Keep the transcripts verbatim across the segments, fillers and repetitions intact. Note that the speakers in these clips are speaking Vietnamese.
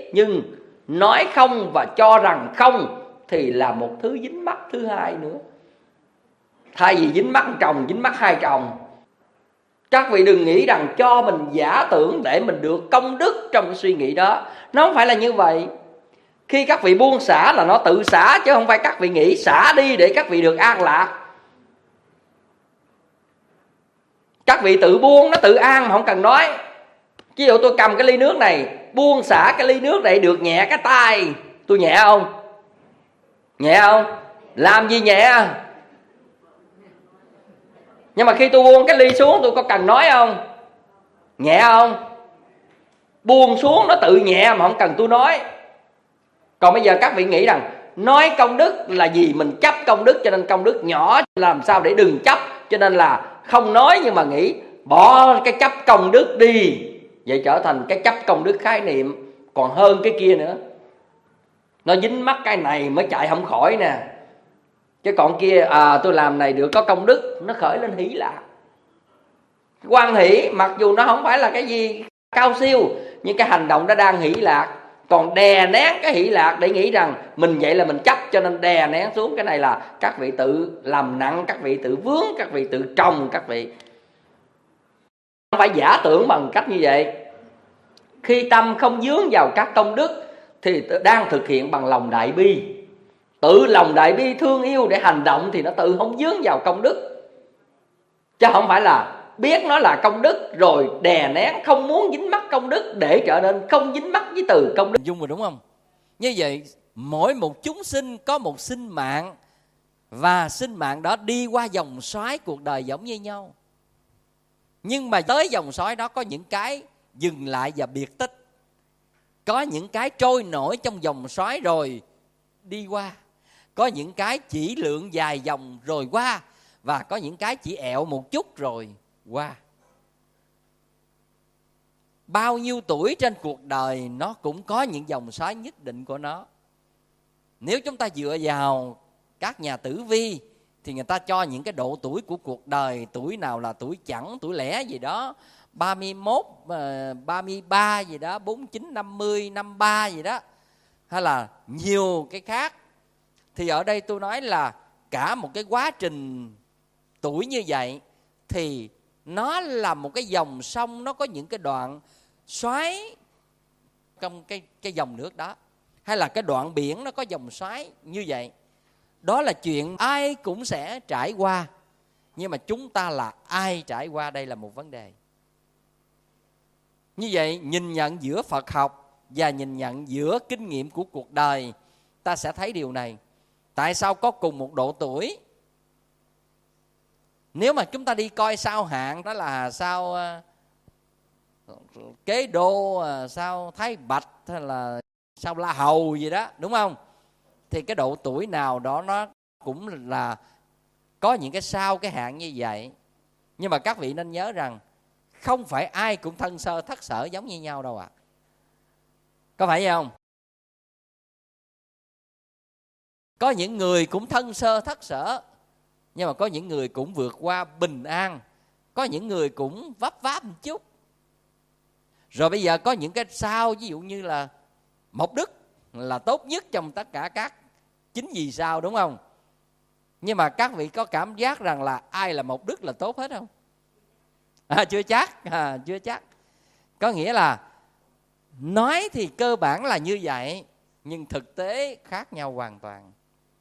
nhưng nói không và cho rằng không thì là một thứ dính mắc thứ hai nữa. Thay vì dính mắc chồng, dính mắc hai chồng. Các vị đừng nghĩ rằng cho mình giả tưởng để mình được công đức trong suy nghĩ đó. Nó không phải là như vậy. Khi các vị buông xả là nó tự xả, chứ không phải các vị nghĩ xả đi để các vị được an lạc. Các vị tự buông, nó tự an mà không cần nói. Ví dụ tôi cầm cái ly nước này, buông xả cái ly nước này được nhẹ cái tay, tôi nhẹ không? Nhẹ không? Làm gì nhẹ? Nhưng mà khi tôi buông cái ly xuống, tôi có cần nói không? Nhẹ không? Buông xuống nó tự nhẹ mà không cần tôi nói. Còn bây giờ các vị nghĩ rằng nói công đức là gì? Mình chấp công đức cho nên công đức nhỏ, làm sao để đừng chấp, cho nên là không nói, nhưng mà nghĩ bỏ cái chấp công đức đi. Vậy trở thành cái chấp công đức khái niệm còn hơn cái kia nữa. Nó dính mắc cái này mới chạy không khỏi nè. Chứ còn kia à tôi làm này được có công đức, nó khởi lên hỷ lạc. Hoan hỷ mặc dù nó không phải là cái gì cao siêu, nhưng cái hành động đó đang hỷ lạc. Còn đè nén cái hỷ lạc để nghĩ rằng mình vậy là mình chấp, cho nên đè nén xuống. Cái này là các vị tự làm nặng, các vị tự vướng, các vị tự trồng. Các vị không phải giả tưởng bằng cách như vậy. Khi tâm không vướng vào các công đức thì đang thực hiện bằng lòng đại bi. Tự lòng đại bi thương yêu để hành động thì nó tự không vướng vào công đức. Chứ không phải là biết nó là công đức rồi đè nén, không muốn dính mắc công đức để trở nên không dính mắc với từ công đức. Dung rồi đúng không? Như vậy mỗi một chúng sinh có một sinh mạng, và sinh mạng đó đi qua dòng xoáy cuộc đời giống như nhau. Nhưng mà tới dòng xoáy đó có những cái dừng lại và biệt tích, có những cái trôi nổi trong dòng xoáy rồi đi qua, có những cái chỉ lượn dài dòng rồi qua, và có những cái chỉ ẹo một chút rồi qua. Bao nhiêu tuổi trên cuộc đời nó cũng có những dòng xoáy nhất định của nó. Nếu chúng ta dựa vào các nhà tử vi thì người ta cho những cái độ tuổi của cuộc đời, tuổi nào là tuổi chẵn, tuổi lẻ gì đó, ba mươi mốt, ba mươi ba gì đó, bốn mươi chín, năm mươi, năm mươi ba gì đó, hay là nhiều cái khác. Thì ở đây tôi nói là cả một cái quá trình tuổi như vậy thì nó là một cái dòng sông, nó có những cái đoạn xoáy trong cái, cái dòng nước đó, hay là cái đoạn biển nó có dòng xoáy như vậy. Đó là chuyện ai cũng sẽ trải qua. Nhưng mà chúng ta là ai trải qua, đây là một vấn đề. Như vậy nhìn nhận giữa Phật học và nhìn nhận giữa kinh nghiệm của cuộc đời, ta sẽ thấy điều này. Tại sao có cùng một độ tuổi? Nếu mà chúng ta đi coi sao hạn, đó là sao Kế Đô, sao Thái Bạch, hay là sao La Hầu gì đó, đúng không? Thì cái độ tuổi nào đó nó cũng là có những cái sao cái hạn như vậy. Nhưng mà các vị nên nhớ rằng không phải ai cũng thân sơ thất sở giống như nhau đâu ạ. À. Có phải vậy không? Có những người cũng thân sơ thất sở, nhưng mà có những người cũng vượt qua bình an. Có những người cũng vấp váp một chút. Rồi bây giờ có những cái sao, ví dụ như là Mộc Đức là tốt nhất trong tất cả các chín vì sao, đúng không? Nhưng mà các vị có cảm giác rằng là ai là Mộc Đức là tốt hết không? À, chưa chắc, à, chưa chắc. Có nghĩa là nói thì cơ bản là như vậy, nhưng thực tế khác nhau hoàn toàn.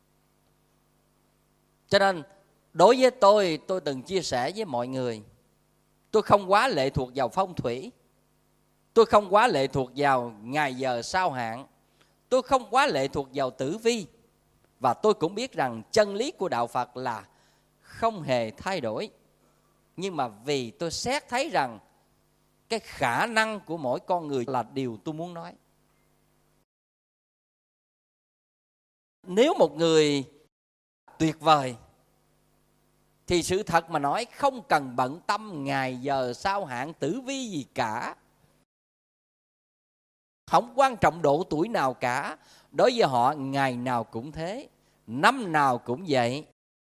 Cho nên đối với tôi, tôi từng chia sẻ với mọi người, tôi không quá lệ thuộc vào phong thủy, tôi không quá lệ thuộc vào ngày giờ sao hạn, tôi không quá lệ thuộc vào tử vi. Và tôi cũng biết rằng chân lý của Đạo Phật là không hề thay đổi. Nhưng mà vì tôi xét thấy rằng cái khả năng của mỗi con người là điều tôi muốn nói. Nếu một người tuyệt vời thì sự thật mà nói không cần bận tâm ngày giờ sao hạn tử vi gì cả. Không quan trọng độ tuổi nào cả. Đối với họ ngày nào cũng thế, năm nào cũng vậy,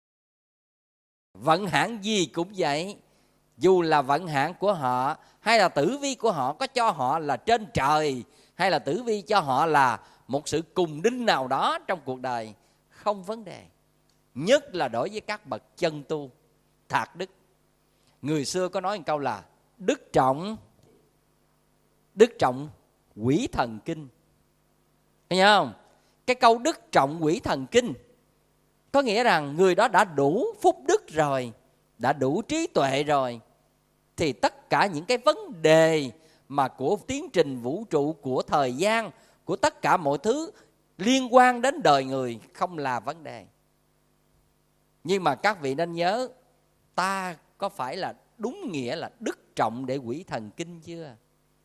vận hạn gì cũng vậy. Dù là vận hạn của họ hay là tử vi của họ có cho họ là trên trời hay là tử vi cho họ là một sự cùng đinh nào đó trong cuộc đời, không vấn đề. Nhất là đối với các bậc chân tu thạc đức. Người xưa có nói một câu là đức trọng, đức trọng quỷ thần kinh. Thấy không? Cái câu đức trọng quỷ thần kinh có nghĩa rằng người đó đã đủ phúc đức rồi, đã đủ trí tuệ rồi, thì tất cả những cái vấn đề mà của tiến trình vũ trụ, của thời gian, của tất cả mọi thứ liên quan đến đời người không là vấn đề. Nhưng mà các vị nên nhớ, ta có phải là đúng nghĩa là đức trọng để quỷ thần kinh chưa?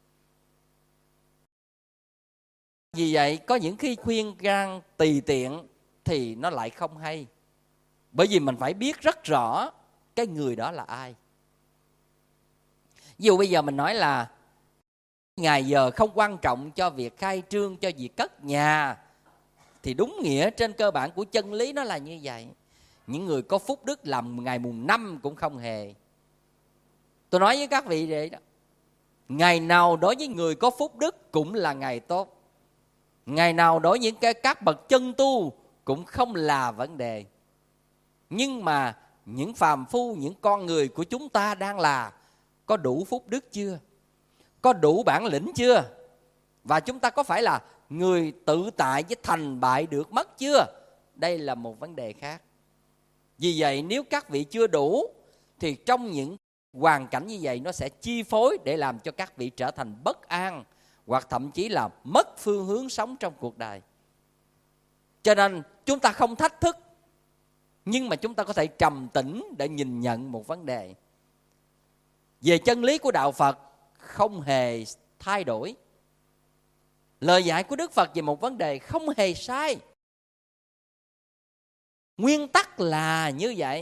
Vì vậy có những khi khuyên can tùy tiện thì nó lại không hay. Bởi vì mình phải biết rất rõ cái người đó là ai. Ví dụ bây giờ mình nói là ngày giờ không quan trọng cho việc khai trương, cho việc cất nhà, thì đúng nghĩa trên cơ bản của chân lý nó là như vậy. Những người có phúc đức làm ngày mùng năm cũng không hề. Tôi nói với các vị vậy đó, ngày nào đối với người có phúc đức cũng là ngày tốt. Ngày nào đối với những cái các bậc chân tu cũng không là vấn đề. Nhưng mà những phàm phu, những con người của chúng ta đang là có đủ phúc đức chưa? Có đủ bản lĩnh chưa? Và chúng ta có phải là người tự tại với thành bại được mất chưa? Đây là một vấn đề khác. Vì vậy nếu các vị chưa đủ thì trong những hoàn cảnh như vậy nó sẽ chi phối để làm cho các vị trở thành bất an, hoặc thậm chí là mất phương hướng sống trong cuộc đời. Cho nên chúng ta không thách thức, nhưng mà chúng ta có thể trầm tĩnh để nhìn nhận một vấn đề. Về chân lý của Đạo Phật không hề thay đổi. Lời dạy của Đức Phật về một vấn đề không hề sai. Nguyên tắc là như vậy.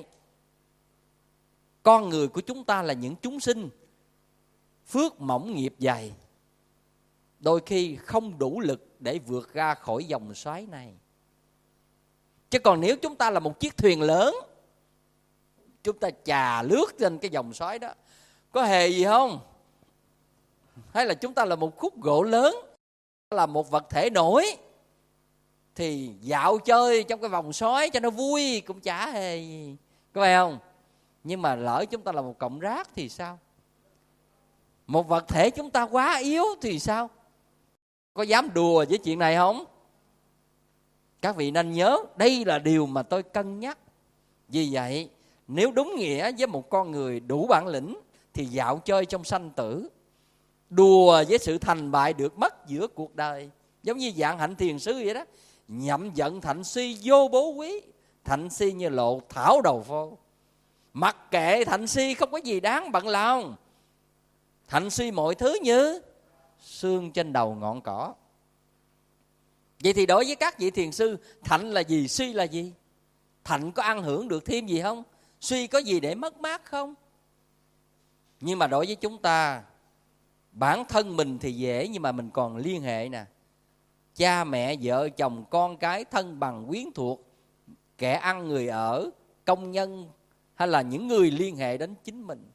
Con người của chúng ta là những chúng sinh phước mỏng nghiệp dày, đôi khi không đủ lực để vượt ra khỏi dòng xoáy này. Chứ còn nếu chúng ta là một chiếc thuyền lớn, chúng ta chà lướt trên cái dòng xoáy đó, có hề gì không? Hay là chúng ta là một khúc gỗ lớn, là một vật thể nổi, thì dạo chơi trong cái vòng xoáy cho nó vui cũng chả hề gì, có phải không? Nhưng mà lỡ chúng ta là một cọng rác thì sao? Một vật thể chúng ta quá yếu thì sao? Có dám đùa với chuyện này không? Các vị nên nhớ, đây là điều mà tôi cân nhắc. Vì vậy, nếu đúng nghĩa với một con người đủ bản lĩnh thì dạo chơi trong sanh tử, đùa với sự thành bại được mất giữa cuộc đời, giống như dạng Hạnh Thiền Sư vậy đó. Nhậm giận thạnh suy vô bố quý, thạnh si như lộ thảo đầu phô. Mặc kệ thạnh si không có gì đáng bận lòng, thạnh suy mọi thứ như sương trên đầu ngọn cỏ. Vậy thì đối với các vị thiền sư, thạnh là gì, suy là gì? Thạnh có ăn hưởng được thêm gì không? Suy có gì để mất mát không? Nhưng mà đối với chúng ta, bản thân mình thì dễ, nhưng mà mình còn liên hệ nè. Cha mẹ, vợ chồng, con cái, thân bằng, quyến thuộc, kẻ ăn người ở, công nhân, hay là những người liên hệ đến chính mình.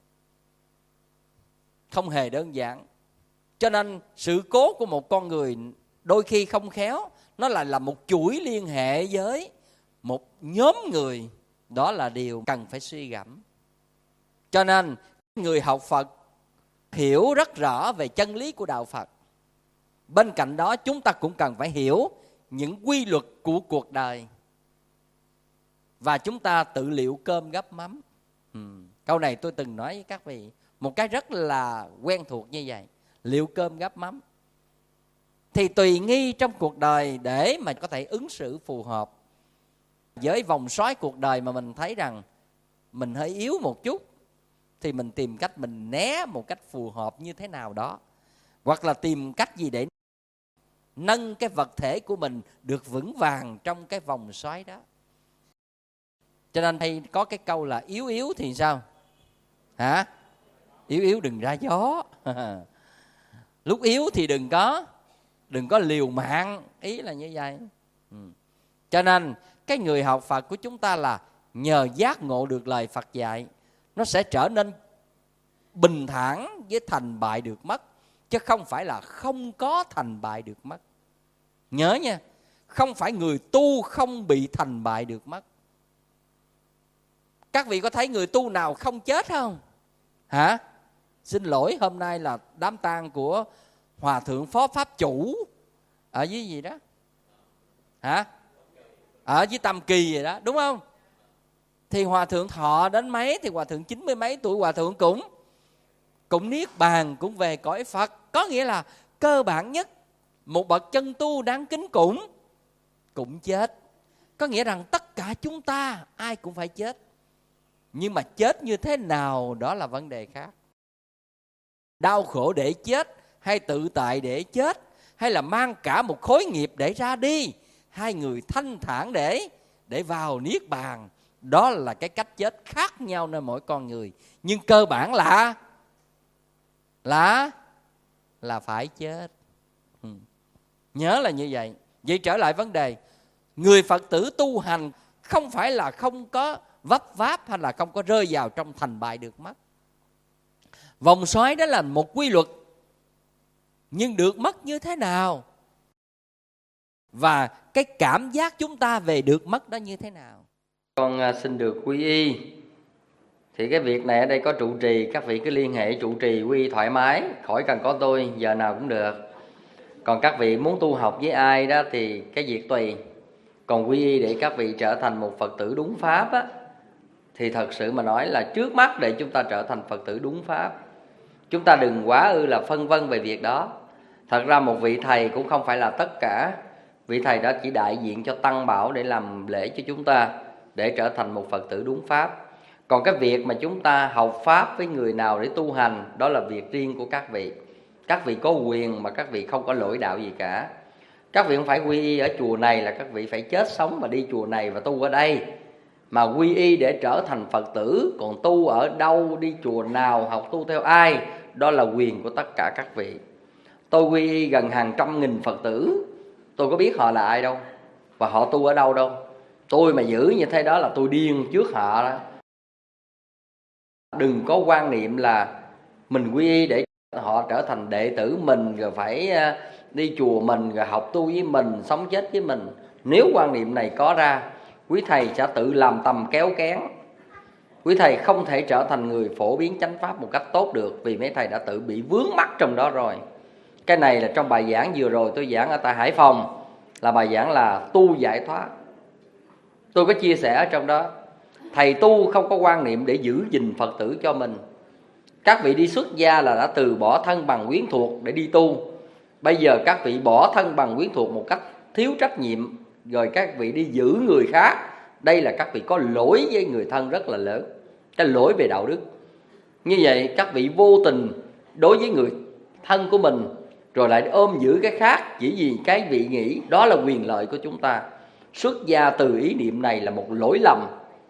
Không hề đơn giản. Cho nên sự cố của một con người đôi khi không khéo, nó lại là một chuỗi liên hệ với một nhóm người. Đó là điều cần phải suy gẫm. Cho nên người học Phật hiểu rất rõ về chân lý của Đạo Phật. Bên cạnh đó chúng ta cũng cần phải hiểu những quy luật của cuộc đời. Và chúng ta tự liệu cơm gắp mắm. ừ. Câu này tôi từng nói với các vị, một cái rất là quen thuộc như vậy. Liệu cơm gắp mắm. Thì tùy nghi trong cuộc đời để mà có thể ứng xử phù hợp với vòng xoáy cuộc đời mà mình thấy rằng mình hơi yếu một chút, thì mình tìm cách mình né một cách phù hợp như thế nào đó, hoặc là tìm cách gì để nâng cái vật thể của mình được vững vàng trong cái vòng xoáy đó. Cho nên hay có cái câu là yếu yếu thì sao? Hả? Yếu yếu đừng ra gió. Lúc yếu thì đừng có Đừng có liều mạng. Ý là như vậy. ừ. Cho nên cái người học Phật của chúng ta là nhờ giác ngộ được lời Phật dạy, nó sẽ trở nên bình thản với thành bại được mất. chứ không phải là không có thành bại được mất. Nhớ nha, không phải người tu không bị thành bại được mất. Các vị có thấy người tu nào không chết không? Hả? Xin lỗi, hôm nay là đám tang của Hòa Thượng Phó Pháp Chủ ở dưới gì đó, hả? Ở dưới Tam Kỳ vậy đó, đúng không? Thì Hòa Thượng thọ đến mấy thì Hòa Thượng chín mươi mấy tuổi, Hòa Thượng cũng cũng niết bàn, cũng về cõi Phật. Có nghĩa là cơ bản nhất, một bậc chân tu đáng kính cũng cũng chết. Có nghĩa rằng tất cả chúng ta ai cũng phải chết. Nhưng mà chết như thế nào đó là vấn đề khác. Đau khổ để chết, hay tự tại để chết, hay là mang cả một khối nghiệp để ra đi, hai người thanh thản để để vào niết bàn, đó là cái cách chết khác nhau nơi mỗi con người. Nhưng cơ bản là là là phải chết. Ừ. Nhớ là như vậy. Vậy trở lại vấn đề, người Phật tử tu hành không phải là không có vấp váp hay là không có rơi vào trong thành bại được mất. Vòng xoáy đó là một quy luật, nhưng được mất như thế nào và cái cảm giác chúng ta về được mất đó như thế nào. Con xin được quy y. Thì cái việc này ở đây có trụ trì, các vị cứ liên hệ trụ trì quy y thoải mái, khỏi cần có tôi, giờ nào cũng được. Còn các vị muốn tu học với ai đó thì cái việc tùy. Còn quy y để các vị trở thành một Phật tử đúng pháp á, thì thật sự mà nói là trước mắt để chúng ta trở thành Phật tử đúng pháp, chúng ta đừng quá ư là phân vân về việc đó. Thật ra một vị thầy cũng không phải là tất cả. Vị thầy đó chỉ đại diện cho Tăng Bảo để làm lễ cho chúng ta, để trở thành một Phật tử đúng pháp. Còn cái việc mà chúng ta học pháp với người nào để tu hành, đó là việc riêng của các vị. Các vị có quyền mà các vị không có lỗi đạo gì cả. Các vị không phải quy y ở chùa này là các vị phải chết sống mà đi chùa này và tu ở đây, mà quy y để trở thành Phật tử. Còn tu ở đâu, đi chùa nào, học tu theo ai, đó là quyền của tất cả các vị. Tôi quy y gần hàng trăm nghìn Phật tử, tôi có biết họ là ai đâu, và họ tu ở đâu đâu. Tôi mà giữ như thế đó là tôi điên trước họ đó. Đừng có quan niệm là mình quy y để họ trở thành đệ tử mình, rồi phải đi chùa mình, rồi học tu với mình, sống chết với mình. Nếu quan niệm này có ra, quý thầy sẽ tự làm tầm kéo kén. Quý thầy không thể trở thành người phổ biến chánh pháp một cách tốt được, vì mấy thầy đã tự bị vướng mắc trong đó rồi. Cái này là trong bài giảng vừa rồi tôi giảng ở tại Hải Phòng, là bài giảng là tu giải thoát. Tôi có chia sẻ ở trong đó, thầy tu không có quan niệm để giữ gìn Phật tử cho mình. Các vị đi xuất gia là đã từ bỏ thân bằng quyến thuộc để đi tu. Bây giờ các vị bỏ thân bằng quyến thuộc một cách thiếu trách nhiệm, rồi các vị đi giữ người khác. Đây là các vị có lỗi với người thân rất là lớn, cái lỗi về đạo đức. Như vậy các vị vô tình đối với người thân của mình, rồi lại ôm giữ cái khác chỉ vì cái vị nghĩ đó là quyền lợi của chúng ta. Xuất gia từ ý niệm này là một lỗi lầm.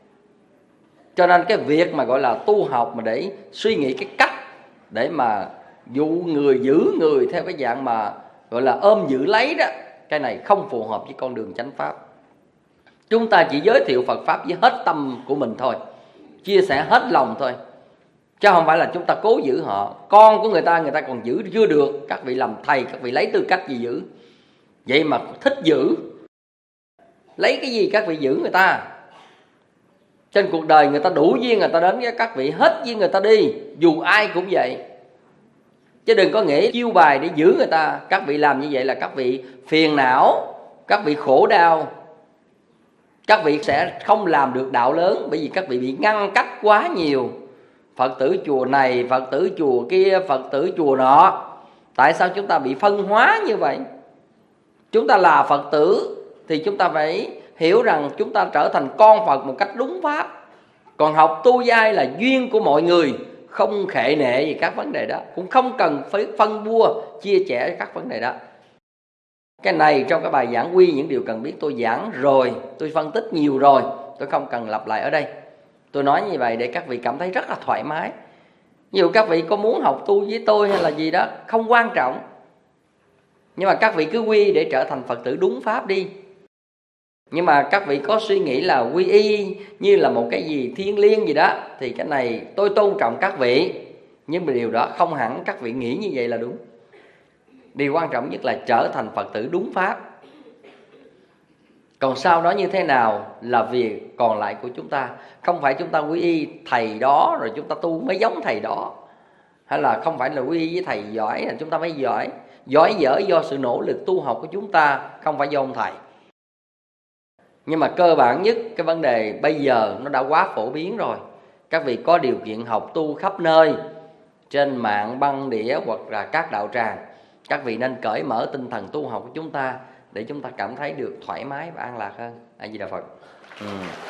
Cho nên cái việc mà gọi là tu học mà để suy nghĩ cái cách để mà dụ người, giữ người theo cái dạng mà gọi là ôm giữ lấy đó, cái này không phù hợp với con đường chánh pháp. Chúng ta chỉ giới thiệu Phật pháp với hết tâm của mình thôi, chia sẻ hết lòng thôi, chứ không phải là chúng ta cố giữ họ. Con của người ta, người ta còn giữ chưa được, các vị làm thầy các vị lấy tư cách gì giữ? Vậy mà thích giữ, lấy cái gì các vị giữ người ta? Trên cuộc đời người ta đủ duyên người ta đến với các vị, hết duyên người ta đi, dù ai cũng vậy. Chứ đừng có nghĩ chiêu bài để giữ người ta. Các vị làm như vậy là các vị phiền não, các vị khổ đau, các vị sẽ không làm được đạo lớn, bởi vì các vị bị ngăn cách quá nhiều. Phật tử chùa này, Phật tử chùa kia, Phật tử chùa nọ. Tại sao chúng ta bị phân hóa như vậy? Chúng ta là Phật tử thì chúng ta phải hiểu rằng chúng ta trở thành con Phật một cách đúng pháp. Còn học tu giai là duyên của mọi người, không khệ nệ gì các vấn đề đó, cũng không cần phải phân bua chia sẻ các vấn đề đó. Cái này trong cái bài giảng quy những điều cần biết tôi giảng rồi, tôi phân tích nhiều rồi, tôi không cần lặp lại ở đây. Tôi nói như vậy để các vị cảm thấy rất là thoải mái. Ví dụ các vị có muốn học tu với tôi hay là gì đó, không quan trọng, nhưng mà các vị cứ quy để trở thành Phật tử đúng pháp đi. Nhưng mà các vị có suy nghĩ là quy y như là một cái gì thiêng liêng gì đó, thì cái này tôi tôn trọng các vị, nhưng mà điều đó không hẳn các vị nghĩ như vậy là đúng. Điều quan trọng nhất là trở thành Phật tử đúng pháp. Còn sau đó như thế nào là việc còn lại của chúng ta. Không phải chúng ta quy y thầy đó rồi chúng ta tu mới giống thầy đó, hay là không phải là quy y với thầy giỏi là chúng ta mới giỏi. Giỏi dở do sự nỗ lực tu học của chúng ta, không phải do ông thầy. Nhưng mà cơ bản nhất, cái vấn đề bây giờ nó đã quá phổ biến rồi. Các vị có điều kiện học tu khắp nơi, trên mạng, băng đĩa hoặc là các đạo tràng. Các vị nên cởi mở tinh thần tu học của chúng ta để chúng ta cảm thấy được thoải mái và an lạc hơn. A Di Đà Phật. ừ.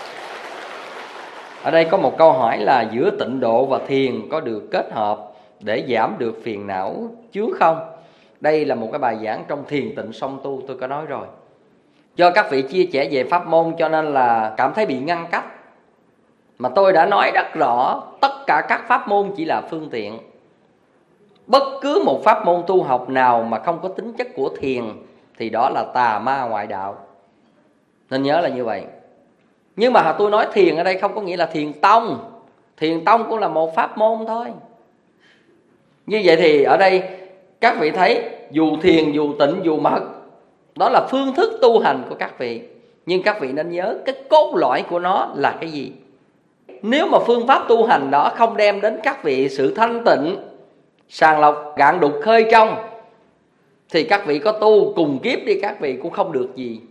Ở đây có một câu hỏi là giữa tịnh độ và thiền có được kết hợp để giảm được phiền não chướng không? Đây là một cái bài giảng trong Thiền Tịnh Song Tu, tôi có nói rồi. Do các vị chia sẻ về pháp môn cho nên là cảm thấy bị ngăn cách. Mà tôi đã nói rất rõ, tất cả các pháp môn chỉ là phương tiện. Bất cứ một pháp môn tu học nào mà không có tính chất của thiền thì đó là tà ma ngoại đạo. Nên nhớ là như vậy. Nhưng mà tôi nói thiền ở đây không có nghĩa là thiền tông. Thiền tông cũng là một pháp môn thôi. Như vậy thì ở đây các vị thấy dù thiền, dù tịnh, dù mật, đó là phương thức tu hành của các vị. Nhưng các vị nên nhớ cái cốt lõi của nó là cái gì. Nếu mà phương pháp tu hành đó không đem đến các vị sự thanh tịnh, sàng lọc gạn đục khơi trong, thì các vị có tu cùng kiếp đi các vị cũng không được gì.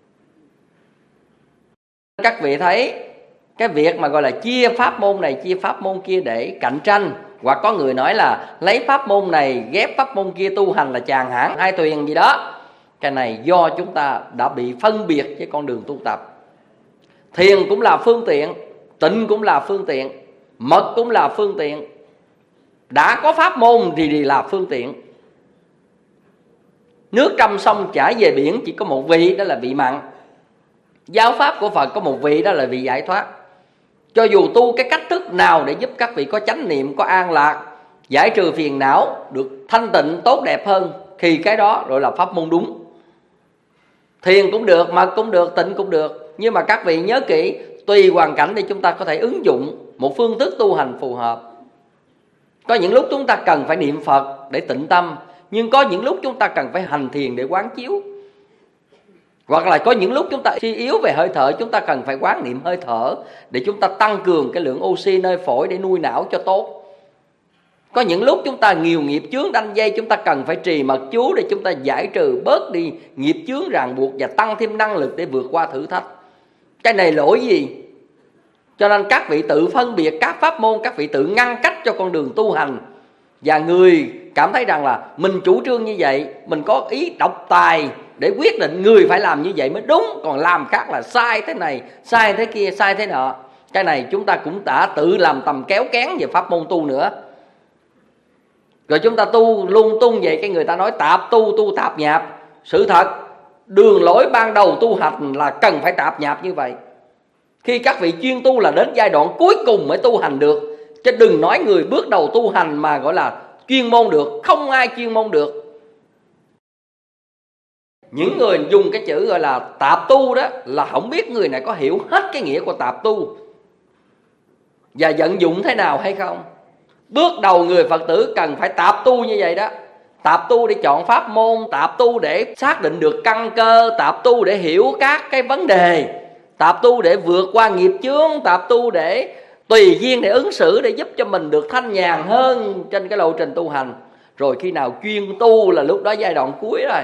Các vị thấy cái việc mà gọi là chia pháp môn này, chia pháp môn kia để cạnh tranh, hoặc có người nói là lấy pháp môn này ghép pháp môn kia tu hành là chàng hãng hai tuyền gì đó. Cái này do chúng ta đã bị phân biệt với con đường tu tập. Thiền cũng là phương tiện, tịnh cũng là phương tiện, mật cũng là phương tiện. Đã có pháp môn thì là phương tiện. Nước trăm sông chảy về biển chỉ có một vị, đó là vị mặn. Giáo pháp của Phật có một vị, đó là vị giải thoát. Cho dù tu cái cách thức nào để giúp các vị có chánh niệm, có an lạc, giải trừ phiền não, được thanh tịnh tốt đẹp hơn, thì cái đó gọi là pháp môn đúng. Thiền cũng được, mật cũng được, tịnh cũng được. Nhưng mà các vị nhớ kỹ, tùy hoàn cảnh thì chúng ta có thể ứng dụng một phương thức tu hành phù hợp. Có những lúc chúng ta cần phải niệm Phật để tịnh tâm, nhưng có những lúc chúng ta cần phải hành thiền để quán chiếu. Hoặc là có những lúc chúng ta suy yếu về hơi thở, chúng ta cần phải quán niệm hơi thở để chúng ta tăng cường cái lượng oxy nơi phổi để nuôi não cho tốt. Có những lúc chúng ta nhiều nghiệp chướng đanh dây, chúng ta cần phải trì mật chú để chúng ta giải trừ bớt đi nghiệp chướng ràng buộc và tăng thêm năng lực để vượt qua thử thách. Cái này lỗi gì? Cho nên các vị tự phân biệt các pháp môn, các vị tự ngăn cách cho con đường tu hành. Và người cảm thấy rằng là mình chủ trương như vậy, mình có ý độc tài để quyết định người phải làm như vậy mới đúng, còn làm khác là sai thế này, sai thế kia, sai thế nọ. Cái này chúng ta cũng đã tự làm tầm kéo kén về pháp môn tu nữa. Rồi chúng ta tu lung tung vậy, cái người ta nói tạp tu, tu tạp nhạp. Sự thật, đường lối ban đầu tu hành là cần phải tạp nhạp như vậy. Khi các vị chuyên tu là đến giai đoạn cuối cùng mới tu hành được. Chứ đừng nói người bước đầu tu hành mà gọi là chuyên môn được. Không ai chuyên môn được. Những người dùng cái chữ gọi là tạp tu đó là không biết người này có hiểu hết cái nghĩa của tạp tu và vận dụng thế nào hay không. Bước đầu người Phật tử cần phải tạp tu như vậy đó. Tạp tu để chọn pháp môn, tạp tu để xác định được căn cơ, tạp tu để hiểu các cái vấn đề, tạp tu để vượt qua nghiệp chướng, tạp tu để tùy duyên để ứng xử, để giúp cho mình được thanh nhàn hơn trên cái lộ trình tu hành. Rồi khi nào chuyên tu là lúc đó giai đoạn cuối rồi.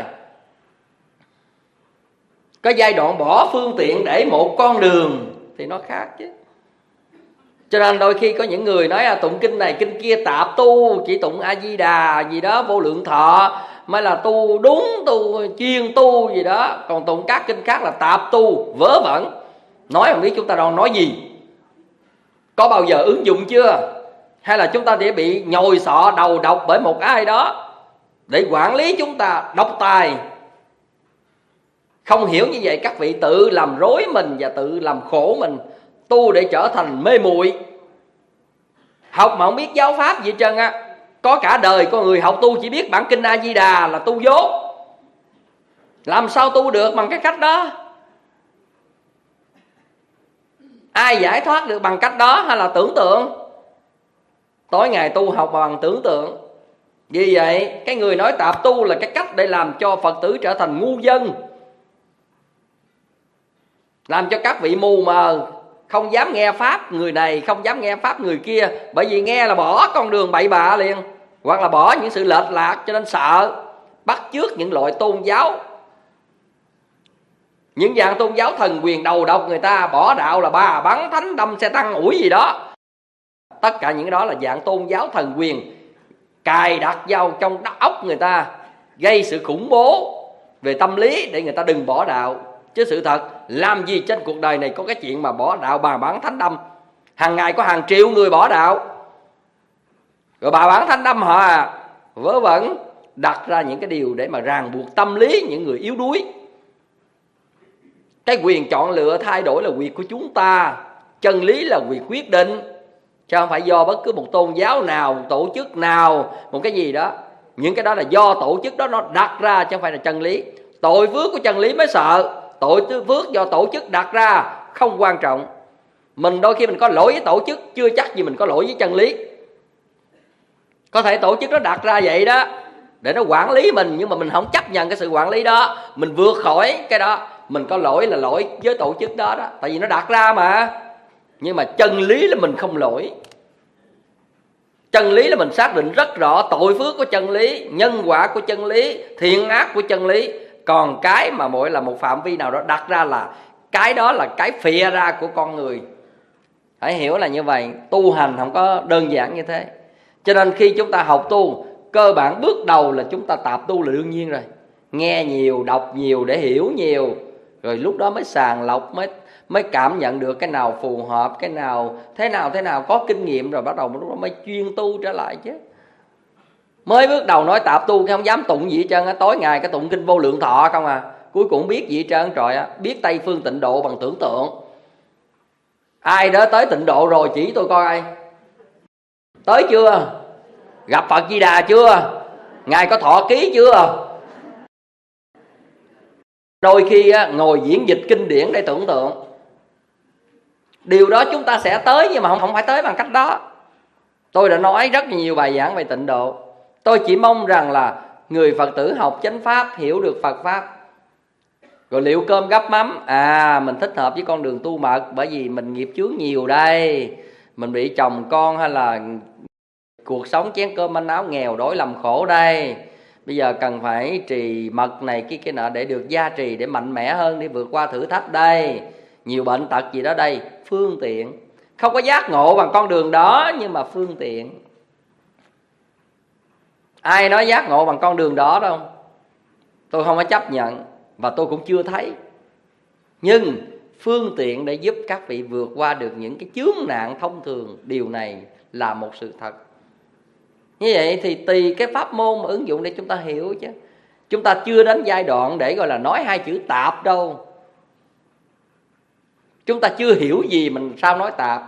Có giai đoạn bỏ phương tiện để một con đường thì nó khác chứ. Cho nên đôi khi có những người nói là tụng kinh này kinh kia tạp tu, chỉ tụng A Di Đà gì đó, Vô Lượng Thọ mới là tu đúng, tu chuyên tu gì đó. Còn tụng các kinh khác là tạp tu, vớ vẩn. Nói không biết chúng ta đang nói gì. Có bao giờ ứng dụng chưa? Hay là chúng ta để bị nhồi sọ đầu độc bởi một ai đó để quản lý chúng ta, độc tài. Không hiểu như vậy các vị tự làm rối mình và tự làm khổ mình. Tu để trở thành mê muội. Học mà không biết giáo pháp gì trơn á. Có cả đời có người học tu chỉ biết bản kinh A Di Đà là tu dốt. Làm sao tu được bằng cái cách đó? Ai giải thoát được bằng cách đó hay là tưởng tượng? Tối ngày tu học bằng tưởng tượng. Vì vậy cái người nói tạp tu là cái cách để làm cho Phật tử trở thành ngu dân, làm cho các vị mù mờ, không dám nghe pháp người này, không dám nghe pháp người kia. Bởi vì nghe là bỏ con đường bậy bạ liền, hoặc là bỏ những sự lệch lạc, cho nên sợ bắt chước những loại tôn giáo, những dạng tôn giáo thần quyền đầu độc người ta, bỏ đạo là bà bắn thánh đâm xe tăng ủi gì đó. Tất cả những đó là dạng tôn giáo thần quyền cài đặt vào trong óc người ta, gây sự khủng bố về tâm lý để người ta đừng bỏ đạo. Chứ sự thật làm gì trên cuộc đời này có cái chuyện mà bỏ đạo bà bắn thánh đâm. Hàng ngày có hàng triệu người bỏ đạo, rồi bà bắn thánh đâm họ à. Vớ vẩn đặt ra những cái điều để mà ràng buộc tâm lý những người yếu đuối. Cái quyền chọn lựa thay đổi là quyền của chúng ta, chân lý là quyền quyết định, chứ không phải do bất cứ một tôn giáo nào, một tổ chức nào, một cái gì đó. Những cái đó là do tổ chức đó nó đặt ra, chứ không phải là chân lý. Tội phước của chân lý mới sợ, tội phước do tổ chức đặt ra không quan trọng. Mình đôi khi mình có lỗi với tổ chức, chưa chắc gì mình có lỗi với chân lý. Có thể tổ chức nó đặt ra vậy đó để nó quản lý mình, nhưng mà mình không chấp nhận cái sự quản lý đó, mình vượt khỏi cái đó, mình có lỗi là lỗi với tổ chức đó đó, tại vì nó đặt ra mà. Nhưng mà chân lý là mình không lỗi. Chân lý là mình xác định rất rõ tội phước của chân lý, nhân quả của chân lý, thiện ác của chân lý. Còn cái mà mỗi là một phạm vi nào đó đặt ra là cái đó là cái phìa ra của con người. Hãy hiểu là như vậy. Tu hành không có đơn giản như thế. Cho nên khi chúng ta học tu, cơ bản bước đầu là chúng ta tạp tu là đương nhiên rồi. Nghe nhiều, đọc nhiều để hiểu nhiều, rồi lúc đó mới sàng lọc, mới mới cảm nhận được cái nào phù hợp, cái nào thế nào thế nào, có kinh nghiệm rồi bắt đầu lúc đó mới chuyên tu trở lại chứ. Mới bước đầu nói tạp tu không dám tụng gì hết trơn á, tối ngày cái tụng kinh Vô Lượng Thọ không à, cuối cùng biết gì hết trơn trời á, biết Tây Phương Tịnh Độ bằng tưởng tượng. Ai đó tới tịnh độ rồi chỉ tôi coi ai. Tới chưa? Gặp Phật Di Đà chưa? Ngài có thọ ký chưa? Đôi khi á, ngồi diễn dịch kinh điển để tưởng tượng. Điều đó chúng ta sẽ tới, nhưng mà không, không phải tới bằng cách đó. Tôi đã nói rất nhiều bài giảng về tịnh độ. Tôi chỉ mong rằng là người Phật tử học chánh pháp, hiểu được Phật pháp. Rồi liệu cơm gắp mắm, à mình thích hợp với con đường tu mật, bởi vì mình nghiệp chướng nhiều đây, mình bị chồng con hay là cuộc sống chén cơm manh áo, nghèo đói làm khổ đây. Bây giờ cần phải trì mật này cái cái nọ để được gia trì, để mạnh mẽ hơn, để vượt qua thử thách đây. Nhiều bệnh tật gì đó đây, phương tiện. Không có giác ngộ bằng con đường đó, nhưng mà phương tiện. Ai nói giác ngộ bằng con đường đó đâu, tôi không có chấp nhận, và tôi cũng chưa thấy. Nhưng phương tiện để giúp các vị vượt qua được những cái chướng nạn thông thường, điều này là một sự thật. Như vậy thì tùy cái pháp môn mà ứng dụng để chúng ta hiểu chứ. Chúng ta chưa đến giai đoạn để gọi là nói hai chữ tạp đâu. Chúng ta chưa hiểu gì mình sao nói tạp.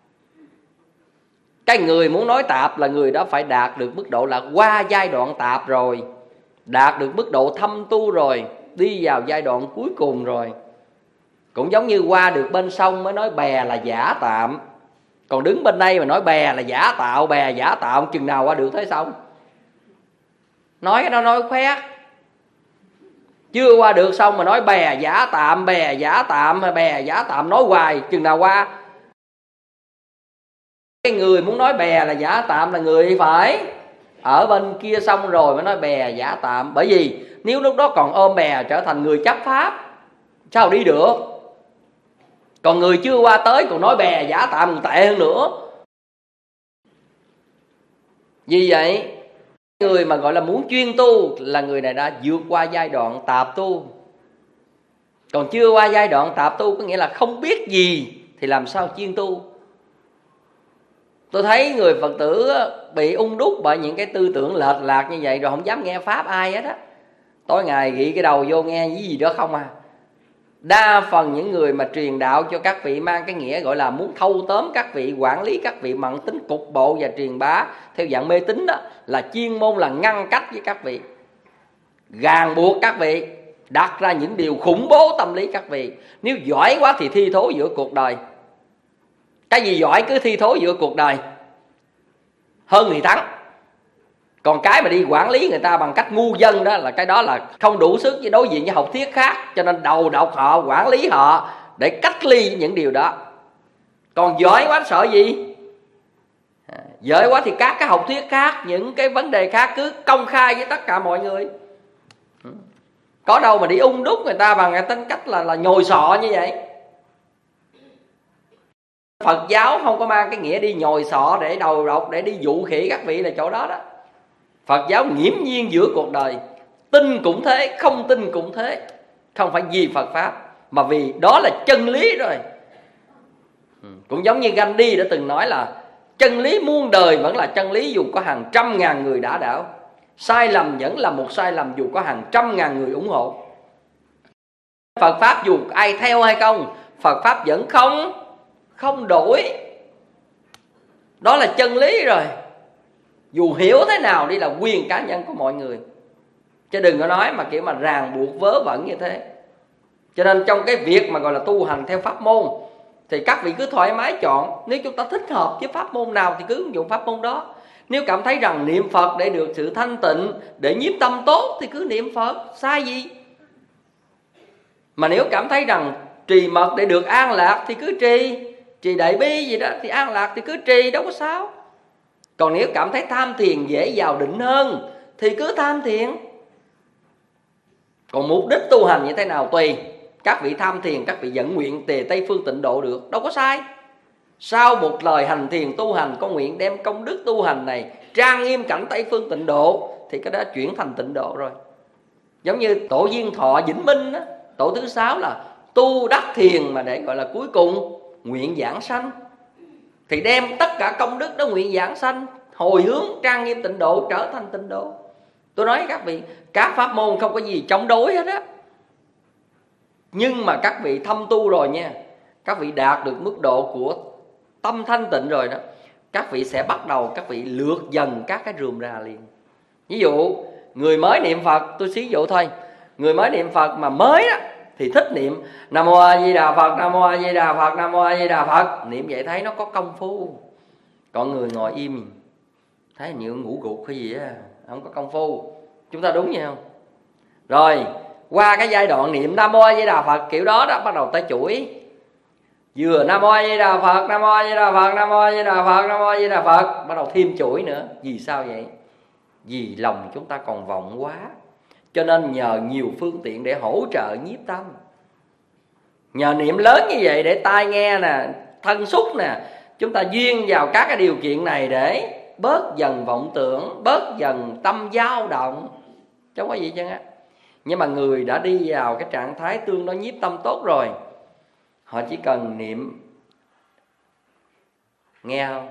Cái người muốn nói tạp là người đó phải đạt được mức độ là qua giai đoạn tạp rồi, đạt được mức độ thâm tu rồi, đi vào giai đoạn cuối cùng rồi. Cũng giống như qua được bên sông mới nói bè là giả tạm. Còn đứng bên đây mà nói bè là giả tạo, bè giả tạo, chừng nào qua được tới sông? Nói cái đó nói khoét. Chưa qua được sông mà nói bè giả tạm, bè giả tạm, bè giả tạm, nói hoài, chừng nào qua? Cái người muốn nói bè là giả tạm là người phải ở bên kia sông rồi mới nói bè giả tạm. Bởi vì nếu lúc đó còn ôm bè trở thành người chấp pháp, sao đi được? Còn người chưa qua tới còn nói bè giả tạm tệ hơn nữa. Vì vậy người mà gọi là muốn chuyên tu là người này đã vượt qua giai đoạn tạp tu. Còn chưa qua giai đoạn tạp tu có nghĩa là không biết gì thì làm sao chuyên tu. Tôi thấy người Phật tử bị ung đúc bởi những cái tư tưởng lệch lạc như vậy, rồi không dám nghe pháp ai hết á. Tối ngày gị cái đầu vô nghe cái gì đó không à. Đa phần những người mà truyền đạo cho các vị mang cái nghĩa gọi là muốn thâu tóm các vị, quản lý các vị bằng tính cục bộ và truyền bá theo dạng mê tín đó, là chuyên môn là ngăn cách với các vị, ràng buộc các vị, đặt ra những điều khủng bố tâm lý các vị. Nếu giỏi quá thì thi thố giữa cuộc đời. Cái gì giỏi cứ thi thố giữa cuộc đời, hơn thì thắng. Còn cái mà đi quản lý người ta bằng cách ngu dân đó, là cái đó là không đủ sức với đối diện với học thuyết khác. Cho nên đầu độc họ, quản lý họ để cách ly những điều đó. Còn giỏi quá sợ gì? À, giỏi quá thì các cái học thuyết khác, những cái vấn đề khác cứ công khai với tất cả mọi người. Có đâu mà đi ung đúc người ta bằng cái tính cách là, là nhồi sọ như vậy. Phật giáo không có mang cái nghĩa đi nhồi sọ để đầu độc, để đi dụ khỉ các vị là chỗ đó đó. Phật giáo nghiễm nhiên giữa cuộc đời, tin cũng thế, không tin cũng thế. Không phải vì Phật Pháp, mà vì đó là chân lý rồi. Cũng giống như Gandhi đã từng nói là chân lý muôn đời vẫn là chân lý dù có hàng trăm ngàn người đả đảo. Sai lầm vẫn là một sai lầm dù có hàng trăm ngàn người ủng hộ. Phật Pháp dù ai theo hay không, Phật Pháp vẫn không Không đổi. Đó là chân lý rồi. Dù hiểu thế nào đi là quyền cá nhân của mọi người. Chứ đừng có nói mà kiểu mà ràng buộc vớ vẩn như thế. Cho nên trong cái việc mà gọi là tu hành theo pháp môn thì các vị cứ thoải mái chọn. Nếu chúng ta thích hợp với pháp môn nào thì cứ ứng dụng pháp môn đó. Nếu cảm thấy rằng niệm Phật để được sự thanh tịnh, để nhiếp tâm tốt thì cứ niệm Phật, sai gì. Mà nếu cảm thấy rằng trì mật để được an lạc thì cứ trì, trì đại bi gì đó thì an lạc thì cứ trì, đâu có sao. Còn nếu cảm thấy tham thiền dễ vào định hơn thì cứ tham thiền. Còn mục đích tu hành như thế nào tùy. Các vị tham thiền, các vị dẫn nguyện tề Tây Phương Tịnh Độ được, đâu có sai. Sau một lời hành thiền tu hành, con nguyện đem công đức tu hành này trang nghiêm cảnh Tây Phương Tịnh Độ, thì cái đó chuyển thành tịnh độ rồi. Giống như tổ Duyên Thọ Vĩnh Minh đó, tổ thứ sáu là tu đắc thiền mà để gọi là cuối cùng nguyện giảng sanh. Thì đem tất cả công đức đó nguyện giảng sanh, hồi hướng trang nghiêm tịnh độ trở thành tịnh độ. Tôi nói các vị, các pháp môn không có gì chống đối hết á. Nhưng mà các vị thâm tu rồi nha, các vị đạt được mức độ của tâm thanh tịnh rồi đó, các vị sẽ bắt đầu các vị lược dần các cái rườm rà liền. Ví dụ người mới niệm Phật, tôi xí dụ thôi, người mới niệm Phật mà mới á thì thích niệm Nam Mô A Di Đà Phật, Nam Mô A Di Đà Phật, Nam Mô A Di Đà Phật. Niệm vậy thấy nó có công phu. Còn người ngồi im thấy như ngủ gục hay gì á, không có công phu. Chúng ta đúng vậy không? Rồi qua cái giai đoạn niệm Nam Mô A Di Đà Phật kiểu đó đó, bắt đầu ta chuỗi. Vừa Nam Mô A Di Đà Phật, Nam Mô A Di Đà Phật, Nam Mô A Di Đà Phật, Nam Mô A Di Đà Phật, bắt đầu thêm chuỗi nữa. Vì sao vậy? Vì lòng chúng ta còn vọng quá, cho nên nhờ nhiều phương tiện để hỗ trợ nhiếp tâm. Nhờ niệm lớn như vậy để tai nghe nè, thân xúc nè, chúng ta duyên vào các cái điều kiện này để bớt dần vọng tưởng, bớt dần tâm dao động. Chẳng có gì chứ á. Nhưng mà người đã đi vào cái trạng thái tương đối nhiếp tâm tốt rồi, họ chỉ cần niệm. Nghe không?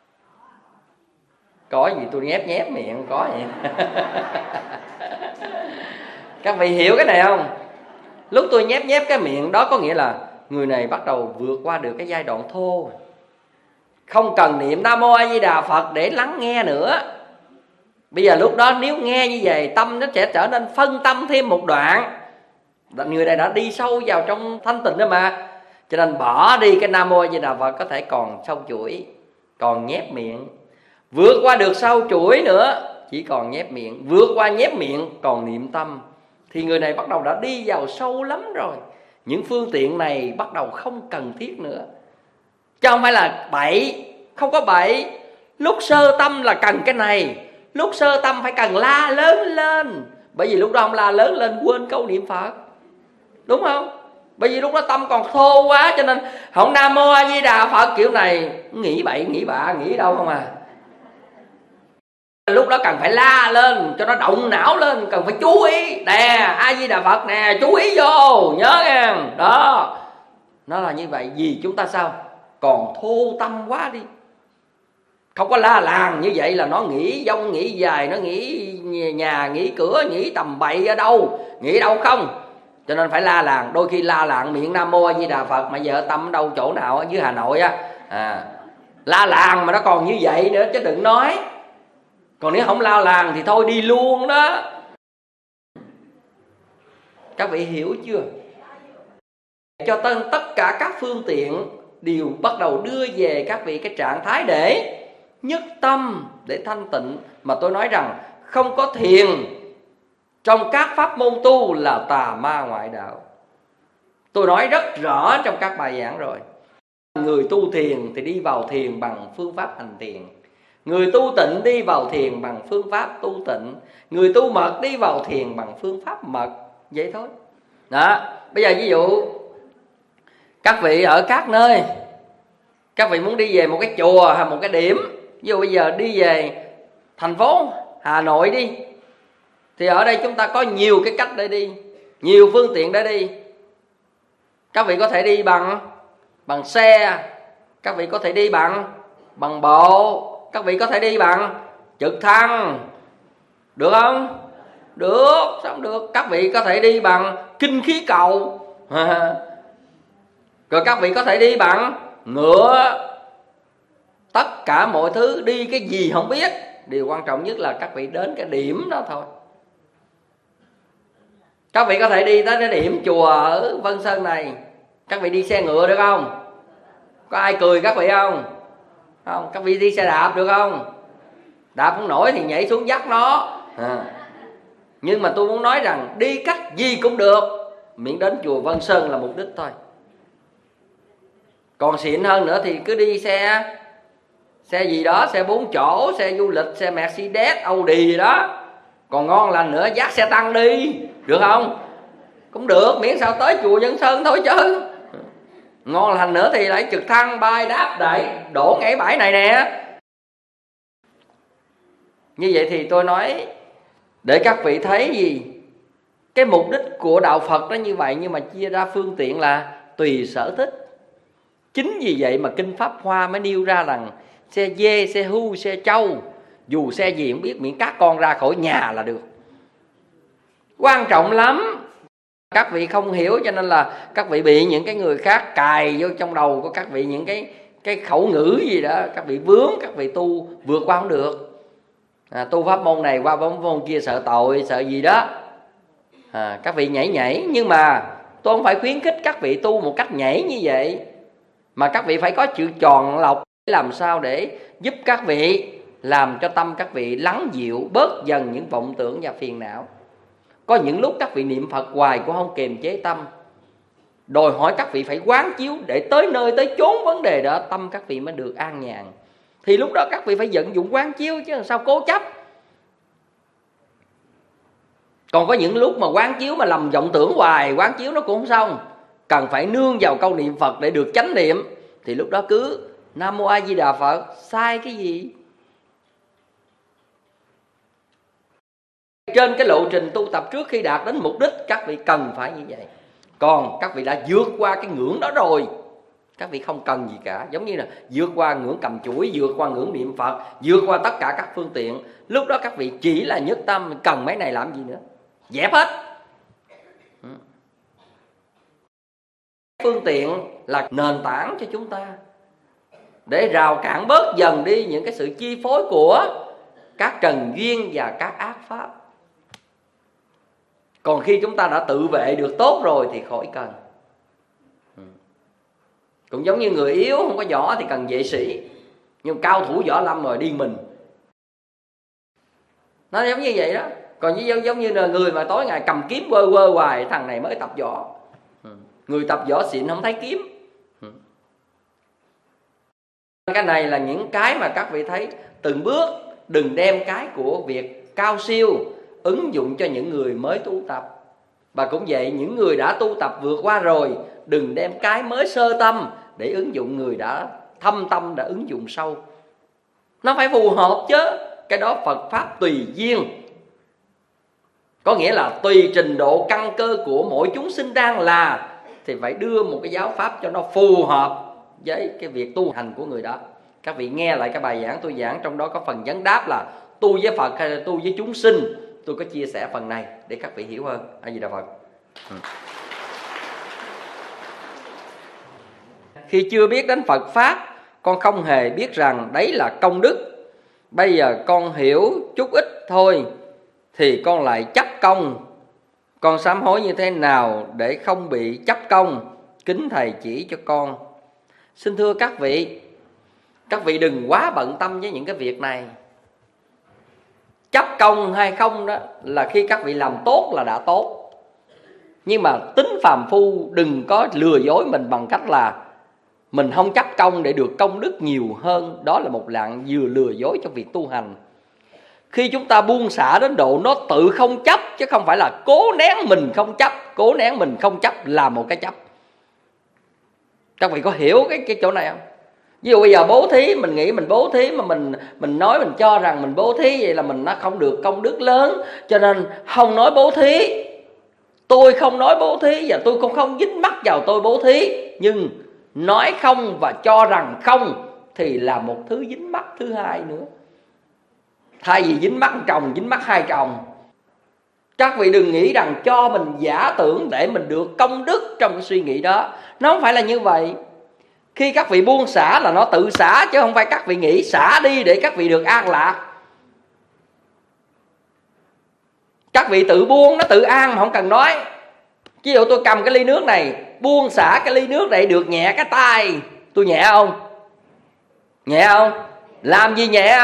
Có gì tôi nhép nhép miệng, có vậy. Các vị hiểu cái này không? Lúc tôi nhép nhép cái miệng đó có nghĩa là người này bắt đầu vượt qua được cái giai đoạn thô, không cần niệm Nam Mô A Di Đà Phật để lắng nghe nữa. Bây giờ lúc đó nếu nghe như vậy, tâm nó sẽ trở nên phân tâm thêm một đoạn. Người này đã đi sâu vào trong thanh tịnh đó mà. Cho nên bỏ đi cái Nam Mô A Di Đà Phật, có thể còn sâu chuỗi, còn nhép miệng. Vượt qua được sâu chuỗi nữa, chỉ còn nhép miệng. Vượt qua nhép miệng còn niệm tâm, thì người này bắt đầu đã đi vào sâu lắm rồi. Những phương tiện này bắt đầu không cần thiết nữa. Chứ không phải là bậy, không có bậy. Lúc sơ tâm là cần cái này, lúc sơ tâm phải cần la lớn lên. Bởi vì lúc đó không la lớn lên quên câu niệm Phật, đúng không? Bởi vì lúc đó tâm còn thô quá, cho nên không Nam Mô A Di Đà Phật kiểu này, nghĩ bậy nghĩ bạ, nghĩ đâu không à. Lúc đó cần phải la lên cho nó động não lên, cần phải chú ý. Nè A Di Đà Phật nè, chú ý vô, nhớ nghe. Đó, nó là như vậy. Vì chúng ta sao? Còn thô tâm quá đi. Không có la làng như vậy là nó nghĩ dông, nghĩ dài, nó nghĩ nhà, nghĩ cửa, nghĩ tầm bậy ở đâu, nghĩ đâu không. Cho nên phải la làng. Đôi khi la làng miệng Nam Mô A Di Đà Phật mà giờ tâm ở đâu chỗ nào ở dưới Hà Nội á, à, la làng mà nó còn như vậy nữa chứ đừng nói. Còn nếu không la làng thì thôi đi luôn đó. Các vị hiểu chưa? Cho tất cả các phương tiện đều bắt đầu đưa về các vị cái trạng thái để nhất tâm để thanh tịnh. Mà tôi nói rằng không có thiền trong các pháp môn tu là tà ma ngoại đạo. Tôi nói rất rõ trong các bài giảng rồi. Người tu thiền thì đi vào thiền bằng phương pháp hành thiền. Người tu tịnh đi vào thiền bằng phương pháp tu tịnh. Người tu mật đi vào thiền bằng phương pháp mật. Vậy thôi. Đó. Bây giờ ví dụ các vị ở các nơi, các vị muốn đi về một cái chùa hay một cái điểm, ví dụ bây giờ đi về thành phố Hà Nội đi, thì ở đây chúng ta có nhiều cái cách để đi, nhiều phương tiện để đi. Các vị có thể đi bằng bằng xe, các vị có thể đi bằng bằng bộ, các vị có thể đi bằng trực thăng, được không? Được, sao không được? Các vị có thể đi bằng kinh khí cầu, rồi các vị có thể đi bằng ngựa. Tất cả mọi thứ, đi cái gì không biết, điều quan trọng nhất là các vị đến cái điểm đó thôi. Các vị có thể đi tới cái điểm chùa ở Vân Sơn này, các vị đi xe ngựa được không? Có ai cười các vị không? Không. Các vị đi xe đạp được không? Đạp không nổi thì nhảy xuống dắt nó. À. Nhưng mà tôi muốn nói rằng đi cách gì cũng được, miễn đến chùa Vân Sơn là mục đích thôi. Còn xịn hơn nữa thì cứ đi xe xe gì đó, xe bốn chỗ, xe du lịch, xe Mercedes, Audi gì đó. Còn ngon lành nữa dắt xe tăng đi, được không? Cũng được, miễn sao tới chùa Vân Sơn thôi chứ. Ngon lành nữa thì lại trực thăng bay đáp đẩy đổ ngay bãi này nè. Như vậy thì tôi nói để các vị thấy gì, cái mục đích của đạo Phật nó như vậy, nhưng mà chia ra phương tiện là tùy sở thích. Chính vì vậy mà Kinh Pháp Hoa mới nêu ra rằng xe dê, xe hưu, xe trâu, dù xe gì không biết, miễn các con ra khỏi nhà là được. Quan trọng lắm. Các vị không hiểu cho nên là các vị bị những cái người khác cài vô trong đầu của các vị những cái cái khẩu ngữ gì đó, các vị vướng, các vị tu vượt qua không được. À, tu pháp môn này qua pháp môn kia sợ tội, sợ gì đó. À, các vị nhảy nhảy, nhưng mà tôi không phải khuyến khích các vị tu một cách nhảy như vậy, mà các vị phải có sự chọn lọc làm sao để giúp các vị làm cho tâm các vị lắng dịu, bớt dần những vọng tưởng và phiền não. Có những lúc các vị niệm Phật hoài cũng không kiềm chế tâm, đòi hỏi các vị phải quán chiếu để tới nơi tới chốn vấn đề đó tâm các vị mới được an nhàn. Thì lúc đó các vị phải vận dụng quán chiếu chứ làm sao cố chấp. Còn có những lúc mà quán chiếu mà lầm vọng tưởng hoài, quán chiếu nó cũng không xong, cần phải nương vào câu niệm Phật để được chánh niệm, thì lúc đó cứ Nam Mô A Di Đà Phật. Sai cái gì? Trên cái lộ trình tu tập trước khi đạt đến mục đích, các vị cần phải như vậy. Còn các vị đã vượt qua cái ngưỡng đó rồi, các vị không cần gì cả. Giống như là vượt qua ngưỡng cầm chuỗi, vượt qua ngưỡng niệm Phật, vượt qua tất cả các phương tiện. Lúc đó các vị chỉ là nhất tâm, cần mấy này làm gì nữa, dẹp hết. Phương tiện là nền tảng cho chúng ta, để rào cản bớt dần đi những cái sự chi phối của các trần duyên và các ác pháp. Còn khi chúng ta đã tự vệ được tốt rồi thì khỏi cần. Cũng giống như người yếu không có võ thì cần vệ sĩ, nhưng cao thủ võ lâm rồi đi mình. Nó giống như vậy đó. Còn giống, giống như là người mà tối ngày cầm kiếm quơ quơ hoài, thằng này mới tập võ. Người tập võ xịn không thấy kiếm. Cái này là những cái mà các vị thấy từng bước. Đừng đem cái của việc cao siêu ứng dụng cho những người mới tu tập. Và cũng vậy, những người đã tu tập vượt qua rồi, đừng đem cái mới sơ tâm để ứng dụng người đã thâm tâm, đã ứng dụng sâu. Nó phải phù hợp chứ. Cái đó Phật Pháp tùy duyên, có nghĩa là tùy trình độ căn cơ của mỗi chúng sinh đang là, thì phải đưa một cái giáo pháp cho nó phù hợp với cái việc tu hành của người đó. Các vị nghe lại cái bài giảng tôi giảng, trong đó có phần vấn đáp là tu với Phật hay là tu với chúng sinh. Tôi có chia sẻ phần này để các vị hiểu hơn. A Di Đà Phật. Ừ. Khi chưa biết đến Phật Pháp, con không hề biết rằng đấy là công đức. Bây giờ con hiểu chút ít thôi thì con lại chấp công. Con sám hối như thế nào để không bị chấp công? Kính Thầy chỉ cho con. Xin thưa các vị, Các vị đừng quá bận tâm với những cái việc này. Chấp công hay không đó là khi các vị làm tốt là đã tốt. Nhưng mà tính phàm phu đừng có lừa dối mình bằng cách là mình không chấp công để được công đức nhiều hơn. Đó là một dạng vừa lừa dối cho việc tu hành. Khi chúng ta buông xả đến độ nó tự không chấp, chứ không phải là cố nén mình không chấp. Cố nén mình không chấp là một cái chấp. Các vị có hiểu cái, cái chỗ này không? Ví dụ bây giờ bố thí, mình nghĩ mình bố thí mà mình mình nói mình cho rằng mình bố thí vậy là mình nó không được công đức lớn, cho nên không nói bố thí. Tôi không nói bố thí và tôi cũng không dính mắc vào tôi bố thí. Nhưng nói không và cho rằng không thì là một thứ dính mắc thứ hai nữa. Thay vì dính mắc chồng, dính mắc hai chồng. Các vị đừng nghĩ rằng cho mình giả tưởng để mình được công đức trong cái suy nghĩ đó. Nó không phải là như vậy. Khi các vị buông xả là nó tự xả, chứ không phải các vị nghĩ xả đi để các vị được an lạc. Các vị tự buông nó tự an mà không cần nói. Ví dụ tôi cầm cái ly nước này, buông xả cái ly nước này được nhẹ cái tay, tôi nhẹ không? Nhẹ không? Làm gì nhẹ?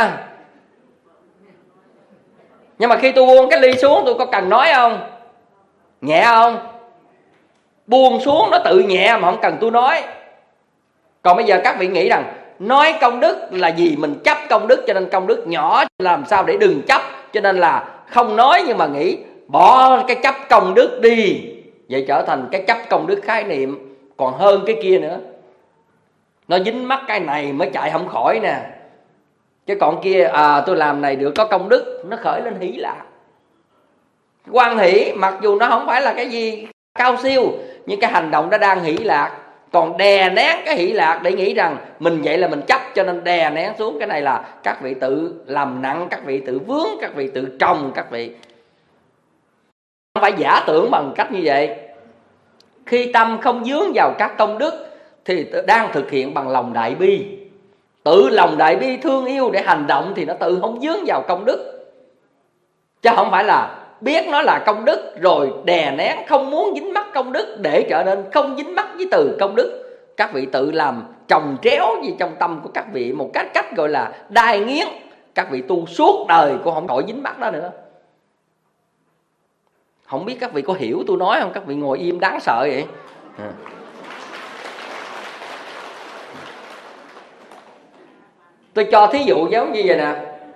Nhưng mà khi tôi buông cái ly xuống, tôi có cần nói không? Nhẹ không? Buông xuống nó tự nhẹ mà không cần tôi nói. Còn bây giờ các vị nghĩ rằng nói công đức là gì? Mình chấp công đức cho nên công đức nhỏ, làm sao để đừng chấp, cho nên là không nói, nhưng mà nghĩ bỏ cái chấp công đức đi. Vậy trở thành cái chấp công đức khái niệm còn hơn cái kia nữa. Nó dính mắc cái này mới chạy không khỏi nè. Chứ còn kia à tôi làm này được có công đức, nó khởi lên hỷ lạc. Hoan hỷ mặc dù nó không phải là cái gì cao siêu, nhưng cái hành động đó đang hỷ lạc. Còn đè nén cái hỷ lạc để nghĩ rằng mình vậy là mình chấp, cho nên đè nén xuống. Cái này là các vị tự làm nặng, các vị tự vướng, các vị tự trồng. Các vị không phải giả tưởng bằng cách như vậy. Khi tâm không vướng vào các công đức thì đang thực hiện bằng lòng đại bi. Tự lòng đại bi thương yêu để hành động thì nó tự không vướng vào công đức. Chứ không phải là biết nó là công đức rồi đè nén không muốn dính mắc công đức để trở nên không dính mắc với từ công đức. Các vị tự làm trồng tréo gì trong tâm của các vị một cách cách gọi là đai nghiến. Các vị tu suốt đời cũng không tội dính mắc đó nữa. Không biết các vị có hiểu tôi nói không? Các vị ngồi im đáng sợ vậy. À. Tôi cho thí dụ giống như vậy nè.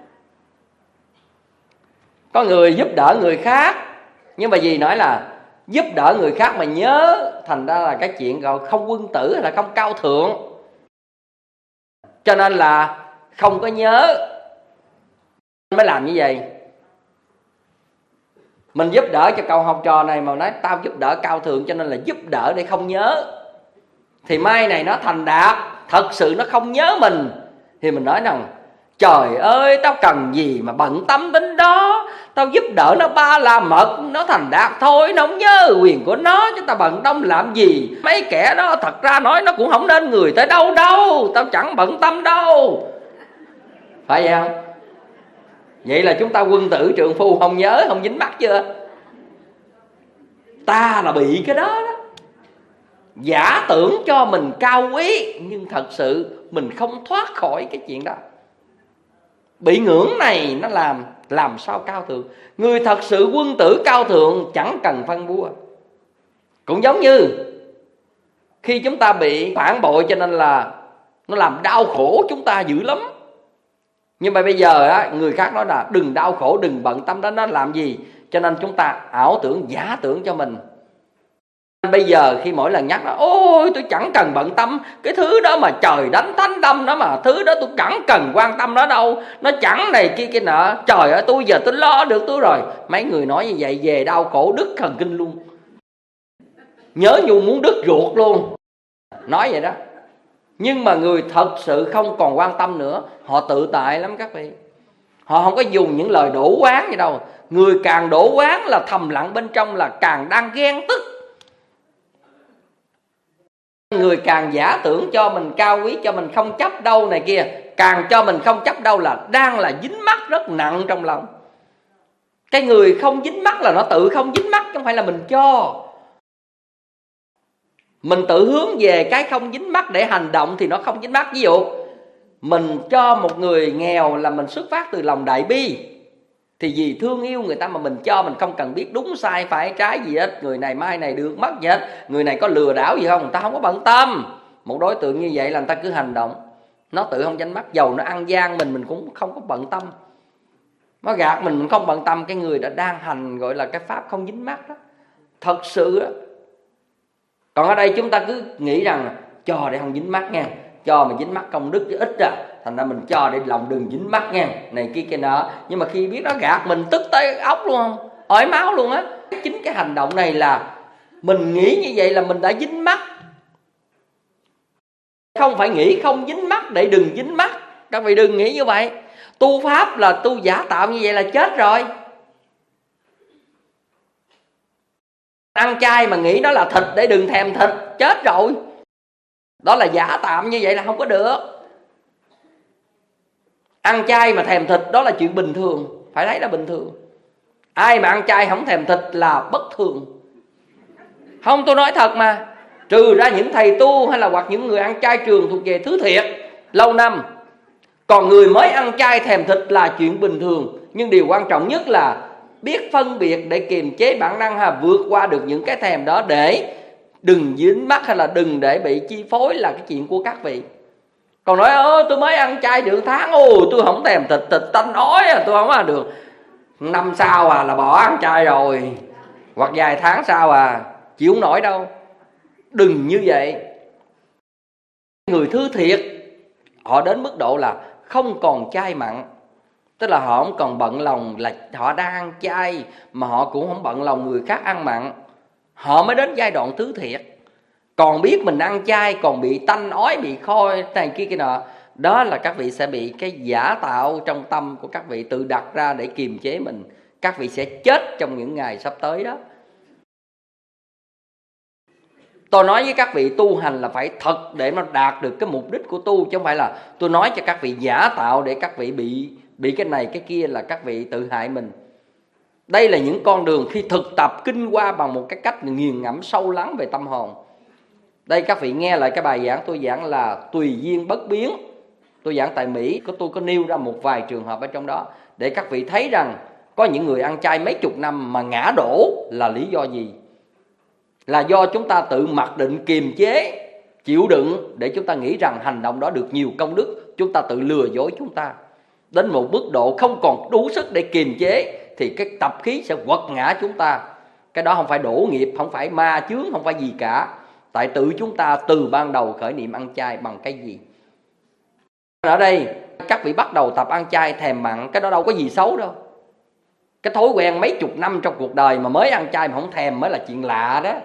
Có người giúp đỡ người khác, nhưng mà gì nói là giúp đỡ người khác mà nhớ, thành ra là cái chuyện gọi không quân tử hay là không cao thượng, cho nên là không có nhớ mới làm như vậy. Mình giúp đỡ cho cậu học trò này mà nói tao giúp đỡ cao thượng cho nên là giúp đỡ để không nhớ, thì mai này nó thành đạt, thật sự nó không nhớ mình, thì mình nói rằng trời ơi tao cần gì mà bận tâm đến đó, tao giúp đỡ nó ba la mật, nó thành đạt thôi, nó không nhớ quyền của nó, chứ tao bận tâm làm gì. Mấy kẻ đó thật ra nói nó cũng không nên người tới đâu đâu, tao chẳng bận tâm đâu. Phải vậy không? Vậy là chúng ta quân tử trượng phu không nhớ, không dính mắc chưa? Ta là bị cái đó đó. Giả tưởng cho mình cao quý, nhưng thật sự mình không thoát khỏi cái chuyện đó. Bị ngưỡng này nó làm làm sao cao thượng. Người thật sự quân tử cao thượng chẳng cần phân bua. Cũng giống như khi chúng ta bị phản bội cho nên là nó làm đau khổ chúng ta dữ lắm. Nhưng mà bây giờ á, người khác nói là đừng đau khổ, đừng bận tâm đến nó làm gì, cho nên chúng ta ảo tưởng, giả tưởng cho mình. Bây giờ khi mỗi lần nhắc nó, ôi tôi chẳng cần bận tâm cái thứ đó mà trời đánh thánh đâm đó, mà thứ đó tôi chẳng cần quan tâm nó đâu, nó chẳng này kia kia nọ, trời ơi tôi giờ tôi lo được tôi rồi. Mấy người nói như vậy về đau khổ đứt thần kinh luôn, nhớ nhung muốn đứt ruột luôn, nói vậy đó. Nhưng mà người thật sự không còn quan tâm nữa, họ tự tại lắm các vị. Họ không có dùng những lời đổ oán gì đâu. Người càng đổ oán là thầm lặng bên trong là càng đang ghen tức. Người càng giả tưởng cho mình cao quý, cho mình không chấp đâu này kia, càng cho mình không chấp đâu là đang là dính mắc rất nặng trong lòng. Cái người không dính mắc là nó tự không dính mắc, không phải là mình cho. Mình tự hướng về cái không dính mắc để hành động thì nó không dính mắc. Ví dụ Mình cho một người nghèo là mình xuất phát từ lòng đại bi, thì vì thương yêu người ta mà mình cho, mình không cần biết đúng sai phải trái gì hết. Người này mai này được mất gì hết, người này có lừa đảo gì không, người ta không có bận tâm. Một đối tượng như vậy là người ta cứ hành động, nó tự không chánh mắt. Dầu nó ăn gian mình, mình cũng không có bận tâm. Nó gạt mình, mình không bận tâm. Cái người đã đang hành gọi là cái pháp không dính mắt đó, thật sự đó. Còn ở đây chúng ta cứ nghĩ rằng cho để không dính mắt nha, cho mà dính mắt công đức chứ ít à, thành ra mình cho để lòng đừng dính mắt nha, này kia kia nọ. Nhưng mà khi biết nó gạt mình, tức tới óc luôn không, ỏi máu luôn á. Chính cái hành động này là mình nghĩ như vậy là mình đã dính mắt. Không phải nghĩ không dính mắt để đừng dính mắt, các vị đừng nghĩ như vậy. Tu pháp là tu giả tạo như vậy là chết rồi. Ăn chay mà nghĩ nó là thịt để đừng thèm thịt, chết rồi. Đó là giả tạm, như vậy là không có được. Ăn chay mà thèm thịt đó là chuyện bình thường, phải thấy là bình thường. Ai mà ăn chay không thèm thịt là bất thường. Không, tôi nói thật mà. Trừ ra những thầy tu hay là hoặc những người ăn chay trường thuộc về thứ thiệt lâu năm. Còn người mới ăn chay thèm thịt là chuyện bình thường. Nhưng điều quan trọng nhất là biết phân biệt để kiềm chế bản năng, hay vượt qua được những cái thèm đó để đừng dính mắc, hay là đừng để bị chi phối, là cái chuyện của các vị. Còn nói ơ tôi mới ăn chay được tháng, ồ tôi không thèm thịt, thịt tanh ói à, tôi không ăn được. Năm sau à là bỏ ăn chay rồi, hoặc vài tháng sau à chịu không nổi đâu. Đừng như vậy. Người thứ thiệt họ đến mức độ là không còn chay mặn, tức là họ không còn bận lòng là họ đang ăn chay, mà họ cũng không bận lòng người khác ăn mặn. Họ mới đến giai đoạn thứ thiệt. Còn biết mình ăn chay còn bị tanh ói, bị khôi này kia kia nọ, đó là các vị sẽ bị cái giả tạo trong tâm của các vị tự đặt ra để kiềm chế mình. Các vị sẽ chết trong những ngày sắp tới đó. Tôi nói với các vị tu hành là phải thật để nó đạt được cái mục đích của tu, chứ không phải là tôi nói cho các vị giả tạo để các vị bị bị cái này cái kia là các vị tự hại mình. Đây là những con đường khi thực tập kinh qua bằng một cái cách nghiền ngẫm sâu lắng về tâm hồn. Đây các vị nghe lại cái bài giảng tôi giảng là tùy duyên bất biến. Tôi giảng tại Mỹ, có tôi có nêu ra một vài trường hợp ở trong đó để các vị thấy rằng có những người ăn chay mấy chục năm mà ngã đổ là lý do gì. Là do chúng ta tự mặc định kiềm chế, chịu đựng để chúng ta nghĩ rằng hành động đó được nhiều công đức. Chúng ta tự lừa dối chúng ta đến một mức độ không còn đủ sức để kiềm chế, thì cái tập khí sẽ quật ngã chúng ta. Cái đó không phải đổ nghiệp, không phải ma chướng, không phải gì cả. Tại tự chúng ta từ ban đầu khởi niệm ăn chay bằng cái gì. Ở đây các vị bắt đầu tập ăn chay thèm mặn, cái đó đâu có gì xấu đâu. Cái thói quen mấy chục năm trong cuộc đời mà mới ăn chay mà không thèm mới là chuyện lạ đó.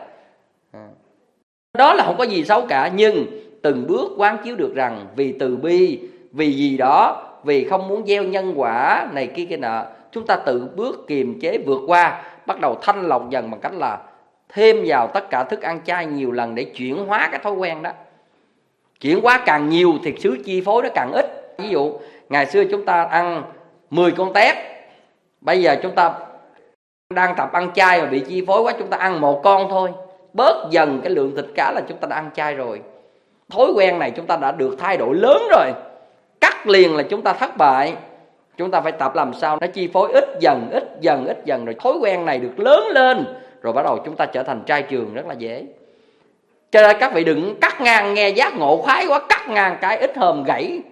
Đó là không có gì xấu cả. Nhưng từng bước quán chiếu được rằng vì từ bi, vì gì đó, vì không muốn gieo nhân quả này kia kia nọ, chúng ta tự bước kiềm chế vượt qua, bắt đầu thanh lọc dần bằng cách là thêm vào tất cả thức ăn chay nhiều lần để chuyển hóa cái thói quen đó. Chuyển hóa càng nhiều thì xứ chi phối nó càng ít. Ví dụ ngày xưa chúng ta ăn mười con tép, bây giờ chúng ta đang tập ăn chay mà bị chi phối quá, chúng ta ăn một con thôi, bớt dần cái lượng thịt cá là chúng ta đã ăn chay rồi. Thói quen này chúng ta đã được thay đổi lớn rồi. Cắt liền là chúng ta thất bại. Chúng ta phải tập làm sao nó chi phối ít dần, ít dần, ít dần, rồi thói quen này được lớn lên, rồi bắt đầu chúng ta trở thành trai trường rất là dễ. Cho nên các vị đừng cắt ngang, nghe giác ngộ khoái quá, cắt ngang cái ít hôm gãy.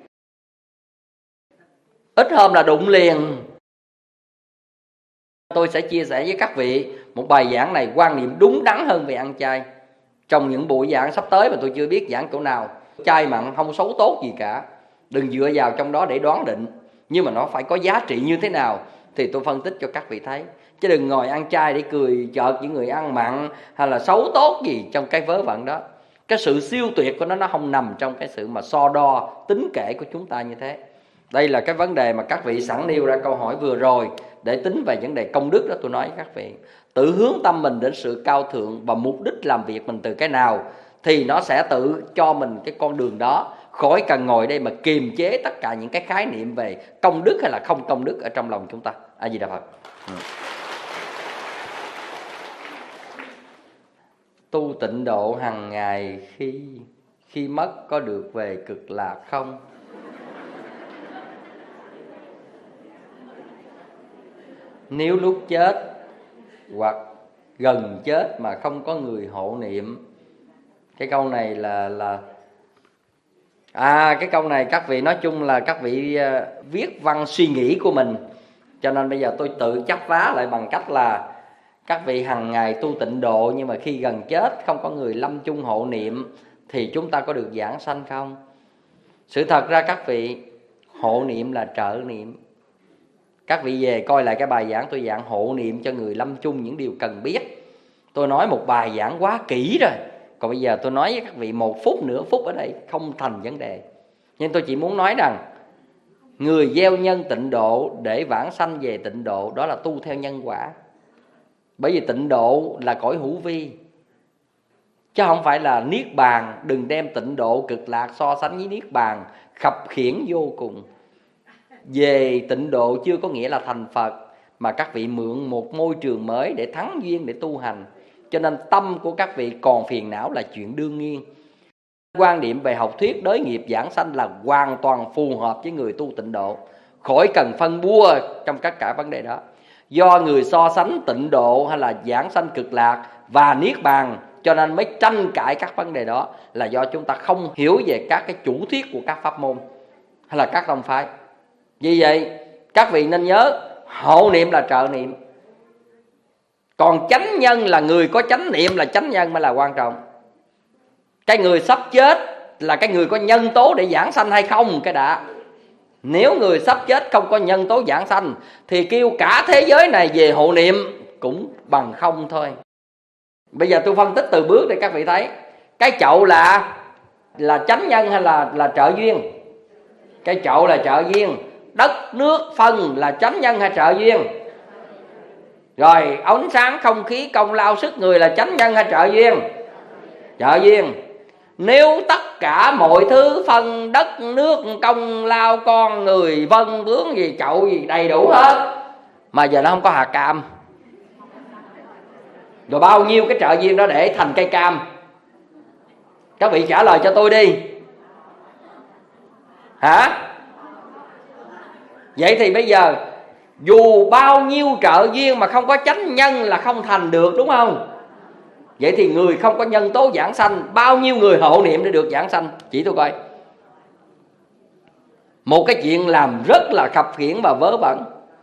Ít hôm là đụng liền. Tôi sẽ chia sẻ với các vị một bài giảng này quan niệm đúng đắn hơn về ăn chay trong những buổi giảng sắp tới mà tôi chưa biết giảng chỗ nào. Chay mặn không xấu tốt gì cả, đừng dựa vào trong đó để đoán định, nhưng mà nó phải có giá trị như thế nào thì tôi phân tích cho các vị thấy. Chứ đừng ngồi ăn chay để cười chợt những người ăn mặn hay là xấu tốt gì trong cái vớ vẩn đó. Cái sự siêu tuyệt của nó nó không nằm trong cái sự mà so đo tính kể của chúng ta như thế. Đây là cái vấn đề mà các vị sẵn nêu ra câu hỏi vừa rồi để tính về vấn đề công đức đó. Tôi nói với các vị, tự hướng tâm mình đến sự cao thượng và mục đích làm việc mình từ cái nào thì nó sẽ tự cho mình cái con đường đó, khỏi cần ngồi đây mà kiềm chế tất cả những cái khái niệm về công đức hay là không công đức ở trong lòng chúng ta. A Di Đà Phật. Ừ. Tu tịnh độ hàng ngày, khi khi mất có được về cực lạc không? Nếu lúc chết hoặc gần chết mà không có người hộ niệm. Cái câu này là là À cái câu này các vị nói chung là các vị uh, viết văn suy nghĩ của mình. Cho nên bây giờ tôi tự chấp vá lại bằng cách là các vị hằng ngày tu tịnh độ, nhưng mà khi gần chết không có người lâm chung hộ niệm thì chúng ta có được giảng sanh không? Sự thật ra các vị, hộ niệm là trợ niệm. Các vị về coi lại cái bài giảng tôi giảng hộ niệm cho người lâm chung những điều cần biết. Tôi nói một bài giảng quá kỹ rồi. Còn bây giờ tôi nói với các vị một phút, nửa phút ở đây không thành vấn đề. Nhưng tôi chỉ muốn nói rằng người gieo nhân tịnh độ để vãng sanh về tịnh độ, đó là tu theo nhân quả. Bởi vì tịnh độ là cõi hữu vi, chứ không phải là niết bàn. Đừng đem tịnh độ cực lạc so sánh với niết bàn, khập khiễng vô cùng. Về tịnh độ chưa có nghĩa là thành Phật, mà các vị mượn một môi trường mới để thắng duyên để tu hành. Cho nên tâm của các vị còn phiền não là chuyện đương nhiên. Quan điểm về học thuyết đới nghiệp giảng sanh là hoàn toàn phù hợp với người tu tịnh độ, khỏi cần phân bua trong tất cả vấn đề đó. Do người so sánh tịnh độ hay là giảng sanh cực lạc và niết bàn, cho nên mới tranh cãi các vấn đề đó, là do chúng ta không hiểu về các cái chủ thuyết của các pháp môn hay là các tông phái. Vì vậy các vị nên nhớ, hộ niệm là trợ niệm, còn chánh nhân là người có chánh niệm, là chánh nhân mới là quan trọng. Cái người sắp chết là cái người có nhân tố để giảng sanh hay không cái đã. Nếu người sắp chết không có nhân tố giảng sanh thì kêu cả thế giới này về hộ niệm cũng bằng không thôi. Bây giờ tôi phân tích từ bước để các vị thấy. Cái chậu là là chánh nhân hay là là trợ duyên? Cái chậu là trợ duyên. Đất, nước, phân là chánh nhân hay trợ duyên? Rồi ánh sáng, không khí, công lao, sức người là chánh nhân hay trợ duyên? Trợ duyên. Nếu tất cả mọi thứ, phân, đất, nước, công lao, con người, vân vướng gì, chậu gì đầy đủ hết, mà giờ nó không có hạt cam, rồi bao nhiêu cái trợ duyên đó để thành cây cam? Các vị trả lời cho tôi đi. Hả? Vậy thì bây giờ dù bao nhiêu trợ duyên mà không có chánh nhân là không thành được, đúng không? Vậy thì người không có nhân tố giảng sanh, bao nhiêu người hộ niệm để được giảng sanh? Chỉ tôi coi. Một cái chuyện làm rất là khập khiễng và vớ vẩn.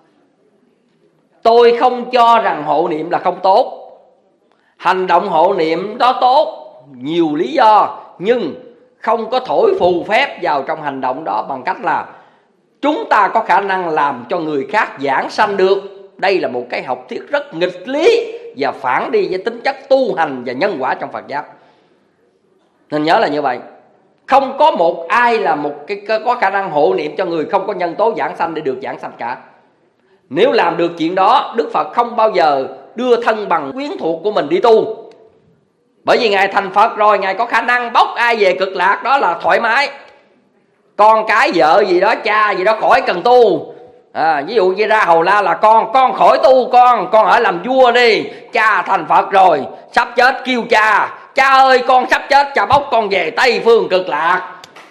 Tôi không cho rằng hộ niệm là không tốt. Hành động hộ niệm đó tốt, nhiều lý do, nhưng không có thổi phù phép vào trong hành động đó bằng cách là chúng ta có khả năng làm cho người khác giảng sanh được. Đây là một cái học thuyết rất nghịch lý và phản đi với tính chất tu hành và nhân quả trong Phật giáo. Nên nhớ là như vậy. Không có một ai là một cái có khả năng hộ niệm cho người không có nhân tố giảng sanh để được giảng sanh cả. Nếu làm được chuyện đó, Đức Phật không bao giờ đưa thân bằng quyến thuộc của mình đi tu. Bởi vì Ngài thành Phật rồi, Ngài có khả năng bốc ai về cực lạc, đó là thoải mái. Con cái vợ gì đó, cha gì đó khỏi cần tu. À, ví dụ như ra Hầu La là con, con khỏi tu, con con ở làm vua đi. Cha thành Phật rồi, sắp chết kêu cha, cha ơi con sắp chết, cha bốc con về Tây Phương cực lạc.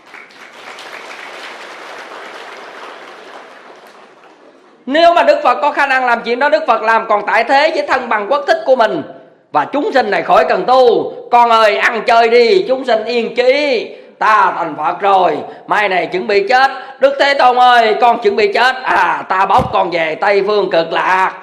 Nếu mà Đức Phật có khả năng làm chuyện đó, Đức Phật làm. Còn tại thế với thân bằng quốc thích của mình, và chúng sinh này khỏi cần tu. Con ơi ăn chơi đi, chúng sinh yên chí, ta thành Phật rồi, mai này chuẩn bị chết. Đức Thế Tôn ơi con chuẩn bị chết, à ta bốc con về Tây Phương cực lạc.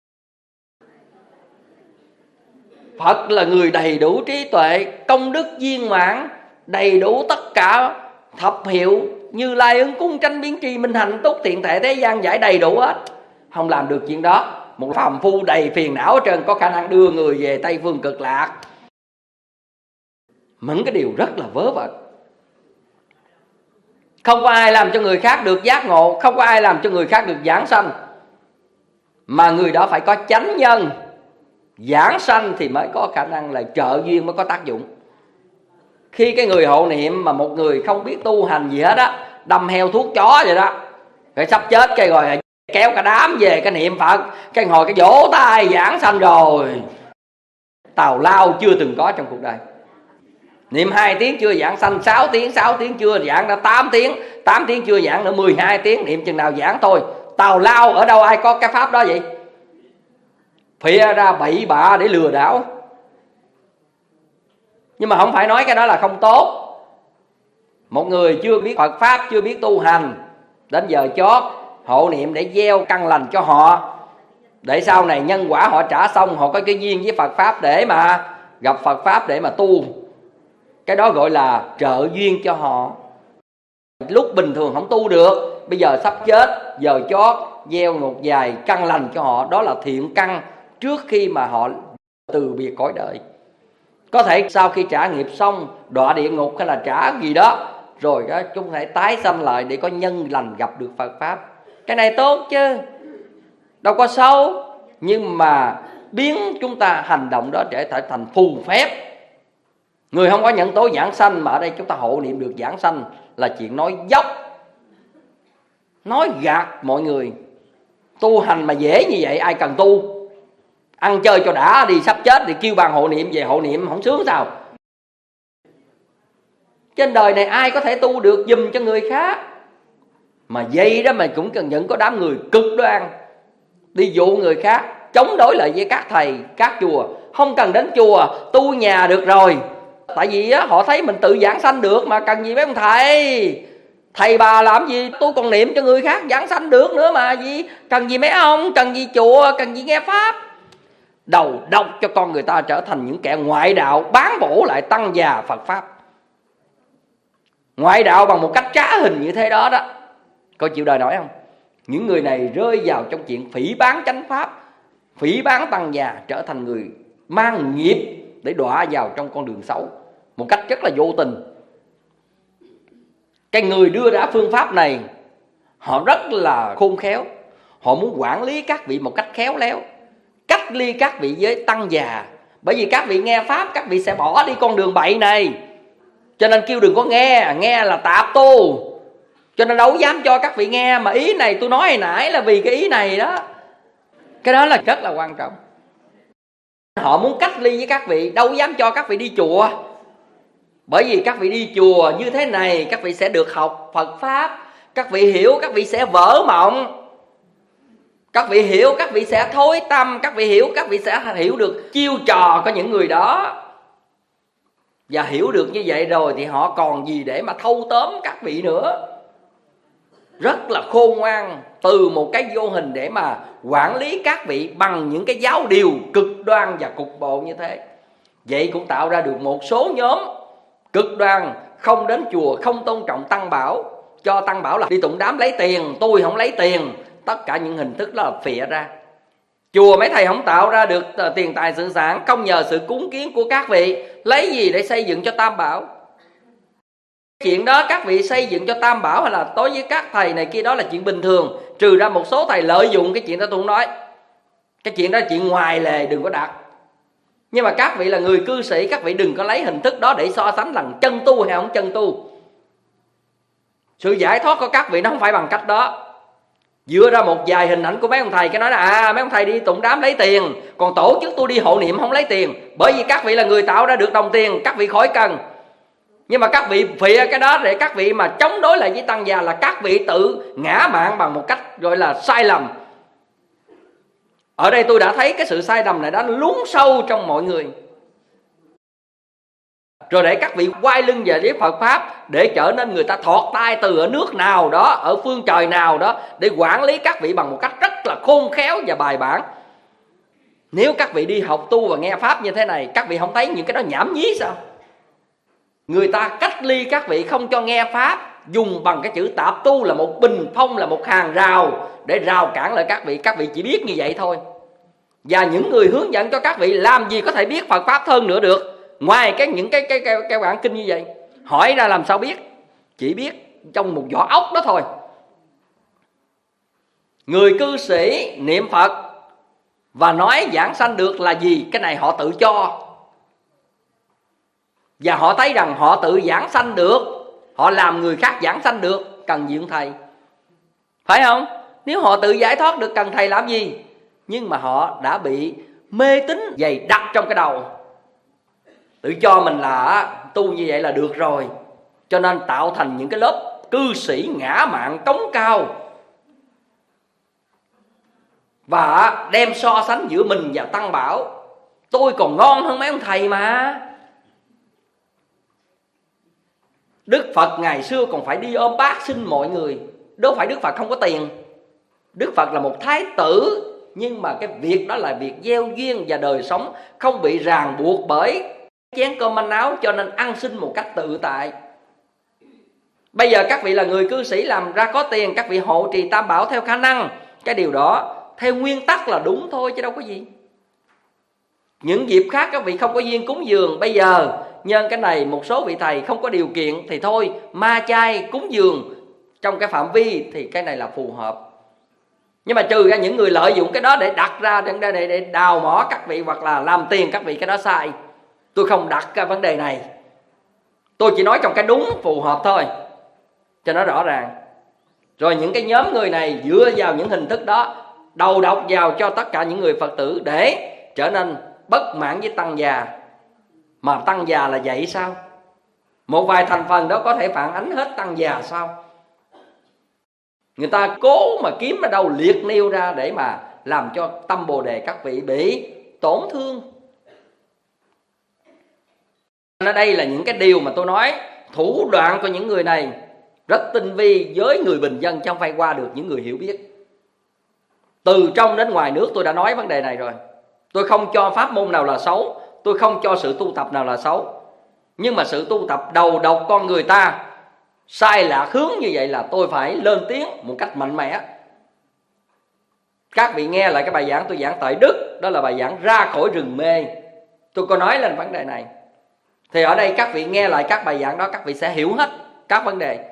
Phật là người đầy đủ trí tuệ, công đức viên mãn, đầy đủ tất cả thập hiệu, Như Lai ứng cúng chánh biến tri minh hạnh túc thiện thể thế gian giải đầy đủ hết. Không làm được chuyện đó. Một phàm phu đầy phiền não ở trên có khả năng đưa người về Tây Phương cực lạc. Những cái điều rất là vớ vẩn. Không có ai làm cho người khác được giác ngộ, không có ai làm cho người khác được giảng sanh, mà người đó phải có chánh nhân. Giảng sanh thì mới có khả năng là trợ duyên, mới có tác dụng. Khi cái người hộ niệm mà một người không biết tu hành gì hết á, đâm heo thuốc chó vậy đó, rồi sắp chết cái rồi kéo cả đám về cái niệm Phật, cái hồi cái vỗ tay giảng sanh rồi. Tào lao chưa từng có trong cuộc đời. Niệm hai tiếng chưa giảng sanh, sáu tiếng, sáu tiếng chưa giảng, đã tám tiếng, tám tiếng chưa giảng nữa, mười hai tiếng, niệm chừng nào giảng thôi. Tào lao ở đâu ai có cái pháp đó vậy? phịa ra bậy bạ để lừa đảo. Nhưng mà không phải nói cái đó là không tốt. Một người chưa biết Phật Pháp, chưa biết tu hành, đến giờ chót hộ niệm để gieo căn lành cho họ, để sau này nhân quả họ trả xong, họ có cái duyên với Phật Pháp để mà gặp Phật Pháp để mà tu. Cái đó gọi là trợ duyên cho họ. Lúc bình thường không tu được, bây giờ sắp chết, giờ chót gieo một vài căn lành cho họ. Đó là thiện căn trước khi mà họ từ biệt cõi đời. Có thể sau khi trả nghiệp xong, đọa địa ngục hay là trả gì đó, rồi đó chúng thể tái sanh lại để có nhân lành gặp được Phật Pháp. Cái này tốt chứ, đâu có xấu. Nhưng mà biến chúng ta hành động đó để trở thành phù phép. Người không có nhận tố giảng sanh, mà ở đây chúng ta hộ niệm được giảng sanh là chuyện nói dốc, nói gạt mọi người. Tu hành mà dễ như vậy ai cần tu. Ăn chơi cho đã đi, sắp chết thì kêu bằng hộ niệm về hộ niệm không sướng sao? Trên đời này ai có thể tu được giùm cho người khác. Mà vậy đó mà cũng cần những có đám người cực đoan đi dụ người khác, chống đối lại với các thầy, các chùa. Không cần đến chùa, tu nhà được rồi. Tại vì á, họ thấy mình tự giảng sanh được mà cần gì mấy ông thầy. Thầy bà làm gì tôi còn niệm cho người khác giảng sanh được nữa mà gì. Cần gì mấy ông, cần gì chùa, cần gì nghe Pháp. Đầu độc cho con người ta trở thành những kẻ ngoại đạo, bán bổ lại tăng già Phật Pháp. Ngoại đạo bằng một cách trá hình như thế đó đó. Coi chịu đời nổi không? Những người này rơi vào trong chuyện phỉ bán chánh Pháp, phỉ bán tăng già, trở thành người mang nghiệp để đọa vào trong con đường xấu một cách rất là vô tình. Cái người đưa ra phương pháp này họ rất là khôn khéo. Họ muốn quản lý các vị một cách khéo léo, cách ly các vị với tăng già. Bởi vì các vị nghe Pháp, các vị sẽ bỏ đi con đường bậy này. Cho nên kêu đừng có nghe, nghe là tạp tu. Cho nên đâu dám cho các vị nghe. Mà ý này tôi nói hồi nãy là vì cái ý này đó. Cái đó là rất là quan trọng. Họ muốn cách ly với các vị, đâu dám cho các vị đi chùa. Bởi vì các vị đi chùa như thế này, các vị sẽ được học Phật Pháp. Các vị hiểu, các vị sẽ vỡ mộng. Các vị hiểu, các vị sẽ thối tâm. Các vị hiểu, các vị sẽ hiểu được chiêu trò của những người đó. Và hiểu được như vậy rồi thì họ còn gì để mà thâu tóm các vị nữa. Rất là khôn ngoan, từ một cái vô hình để mà quản lý các vị bằng những cái giáo điều cực đoan và cục bộ như thế. Vậy cũng tạo ra được một số nhóm cực đoan, không đến chùa, không tôn trọng tăng bảo, cho tăng bảo là đi tụng đám lấy tiền, tôi không lấy tiền. Tất cả những hình thức đó là phịa ra. Chùa mấy thầy không tạo ra được tiền tài sự sản, không nhờ sự cúng kiến của các vị, lấy gì để xây dựng cho tam bảo? Chuyện đó các vị xây dựng cho tam bảo hay là đối với các thầy này kia đó là chuyện bình thường. Trừ ra một số thầy lợi dụng cái chuyện đó tôi không nói. Cái chuyện đó là chuyện ngoài lề, đừng có đặt. Nhưng mà các vị là người cư sĩ, các vị đừng có lấy hình thức đó để so sánh rằng chân tu hay không chân tu. Sự giải thoát của các vị nó không phải bằng cách đó. Dựa ra một vài hình ảnh của mấy ông thầy, cái nói là à mấy ông thầy đi tụng đám lấy tiền, còn tổ chức tôi đi hộ niệm không lấy tiền. Bởi vì các vị là người tạo ra được đồng tiền, các vị khỏi cần. Nhưng mà các vị phịa cái đó để các vị mà chống đối lại với tăng già là các vị tự ngã mạn bằng một cách gọi là sai lầm. Ở đây tôi đã thấy cái sự sai lầm này đã lún sâu trong mọi người. Rồi để các vị quay lưng về với Phật Pháp để trở nên người ta thọt tay từ ở nước nào đó, ở phương trời nào đó để quản lý các vị bằng một cách rất là khôn khéo và bài bản. Nếu các vị đi học tu và nghe Pháp như thế này, các vị không thấy những cái đó nhảm nhí sao? Người ta cách ly các vị không cho nghe Pháp, dùng bằng cái chữ tạp tu là một bình phong, là một hàng rào để rào cản lại các vị. Các vị chỉ biết như vậy thôi. Và những người hướng dẫn cho các vị làm gì có thể biết Phật Pháp hơn nữa được, ngoài cái những cái cái, cái, cái bản kinh như vậy. Hỏi ra làm sao biết? Chỉ biết trong một vỏ ốc đó thôi. Người cư sĩ niệm Phật và nói giảng sanh được là gì? Cái này họ tự cho. Và họ thấy rằng họ tự giảng sanh được, họ làm người khác giảng sanh được, cần gì ông thầy? Phải không? Nếu họ tự giải thoát được cần thầy làm gì? Nhưng mà họ đã bị mê tín dày đặc trong cái đầu, tự cho mình là tu như vậy là được rồi. Cho nên tạo thành những cái lớp cư sĩ ngã mạn cống cao, và đem so sánh giữa mình và Tăng Bảo. Tôi còn ngon hơn mấy ông thầy mà. Đức Phật ngày xưa còn phải đi ôm bát xin mọi người. Đâu phải Đức Phật không có tiền. Đức Phật là một thái tử, nhưng mà cái việc đó là việc gieo duyên và đời sống, không bị ràng buộc bởi chén cơm manh áo, cho nên ăn xin một cách tự tại. Bây giờ các vị là người cư sĩ làm ra có tiền, các vị hộ trì Tam Bảo theo khả năng. Cái điều đó theo nguyên tắc là đúng thôi chứ đâu có gì. Những dịp khác các vị không có duyên cúng dường, bây giờ nhân cái này một số vị thầy không có điều kiện thì thôi ma chay cúng dường trong cái phạm vi thì cái này là phù hợp. Nhưng mà trừ ra những người lợi dụng cái đó để đặt ra để, để, để đào mỏ các vị hoặc là làm tiền các vị, cái đó sai. Tôi không đặt cái vấn đề này, tôi chỉ nói trong cái đúng phù hợp thôi cho nó rõ ràng. Rồi những cái nhóm người này dựa vào những hình thức đó đầu độc vào cho tất cả những người Phật tử để trở nên bất mãn với tăng già. Mà tăng già là vậy sao? Một vài thành phần đó có thể phản ánh hết tăng già sao? Người ta cố mà kiếm ở đâu liệt nêu ra để mà làm cho tâm Bồ Đề các vị bị tổn thương. Ở đây là những cái điều mà tôi nói, thủ đoạn của những người này rất tinh vi với người bình dân, chứ không phải qua được những người hiểu biết. Từ trong đến ngoài nước tôi đã nói vấn đề này rồi. Tôi không cho pháp môn nào là xấu, tôi không cho sự tu tập nào là xấu. Nhưng mà sự tu tập đầu độc con người ta sai lạc hướng như vậy là tôi phải lên tiếng một cách mạnh mẽ. Các vị nghe lại cái bài giảng tôi giảng tại Đức, đó là bài giảng ra khỏi rừng mê. Tôi có nói lên vấn đề này. Thì ở đây các vị nghe lại các bài giảng đó, các vị sẽ hiểu hết các vấn đề.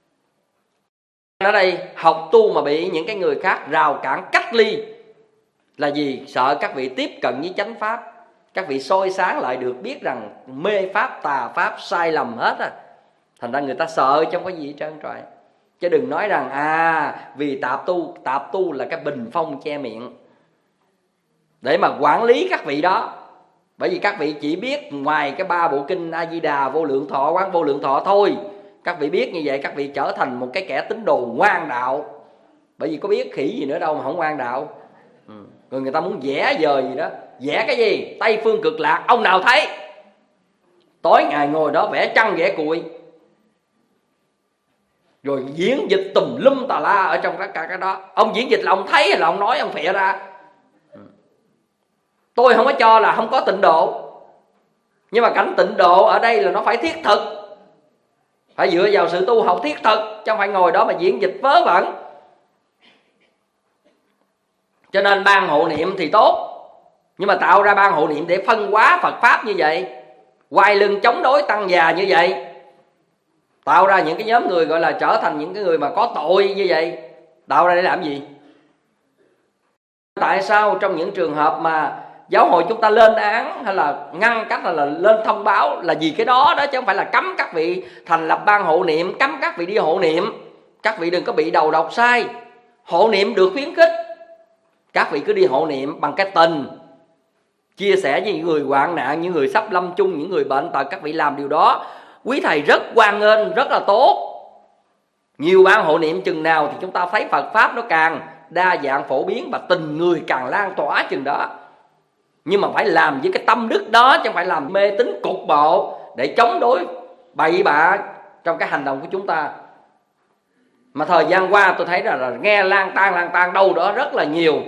Ở đây học tu mà bị những cái người khác rào cản cách ly là gì? Sợ các vị tiếp cận với chánh pháp, các vị soi sáng lại được biết rằng mê pháp, tà pháp, sai lầm hết à. Thành ra người ta sợ trong cái gì hết trơn trọi. Chứ đừng nói rằng à vì tạp tu, tạp tu là cái bình phong che miệng để mà quản lý các vị đó. Bởi vì các vị chỉ biết ngoài cái ba bộ kinh A Di Đà, Vô Lượng Thọ, Quán Vô Lượng Thọ thôi. Các vị biết như vậy các vị trở thành một cái kẻ tín đồ ngoan đạo. Bởi vì có biết khỉ gì nữa đâu mà không ngoan đạo. Ừ. Rồi người ta muốn vẽ vời gì đó. Vẽ cái gì? Tây phương cực lạc ông nào thấy? Tối ngày ngồi đó vẽ trăng vẽ cuội, rồi diễn dịch tùm lum tà la ở trong tất cả cái đó. Ông diễn dịch là ông thấy hay là ông nói, ông phịa ra? Tôi không có cho là không có tịnh độ, nhưng mà cảnh tịnh độ ở đây là nó phải thiết thực, phải dựa vào sự tu học thiết thực, chứ không phải ngồi đó mà diễn dịch vớ vẩn. Cho nên ban hộ niệm thì tốt, nhưng mà tạo ra ban hộ niệm để phân hóa Phật Pháp như vậy, quay lưng chống đối tăng già như vậy, tạo ra những cái nhóm người gọi là trở thành những cái người mà có tội như vậy, tạo ra để làm gì? Tại sao trong những trường hợp mà giáo hội chúng ta lên án hay là ngăn cách hay là lên thông báo là vì cái đó đó, chứ không phải là cấm các vị thành lập ban hộ niệm, cấm các vị đi hộ niệm. Các vị đừng có bị đầu độc sai. Hộ niệm được khuyến khích, các vị cứ đi hộ niệm bằng cái tình, chia sẻ với những người hoạn nạn, những người sắp lâm chung, những người bệnh tật. Các vị làm điều đó, quý thầy rất hoan nghênh, rất là tốt. Nhiều ban hộ niệm chừng nào thì chúng ta thấy Phật Pháp nó càng đa dạng phổ biến và tình người càng lan tỏa chừng đó. Nhưng mà phải làm với cái tâm đức đó, chứ không phải làm mê tín cục bộ để chống đối bậy bạ trong cái hành động của chúng ta. Mà thời gian qua tôi thấy là, là nghe lang tan lang tan đâu đó rất là nhiều.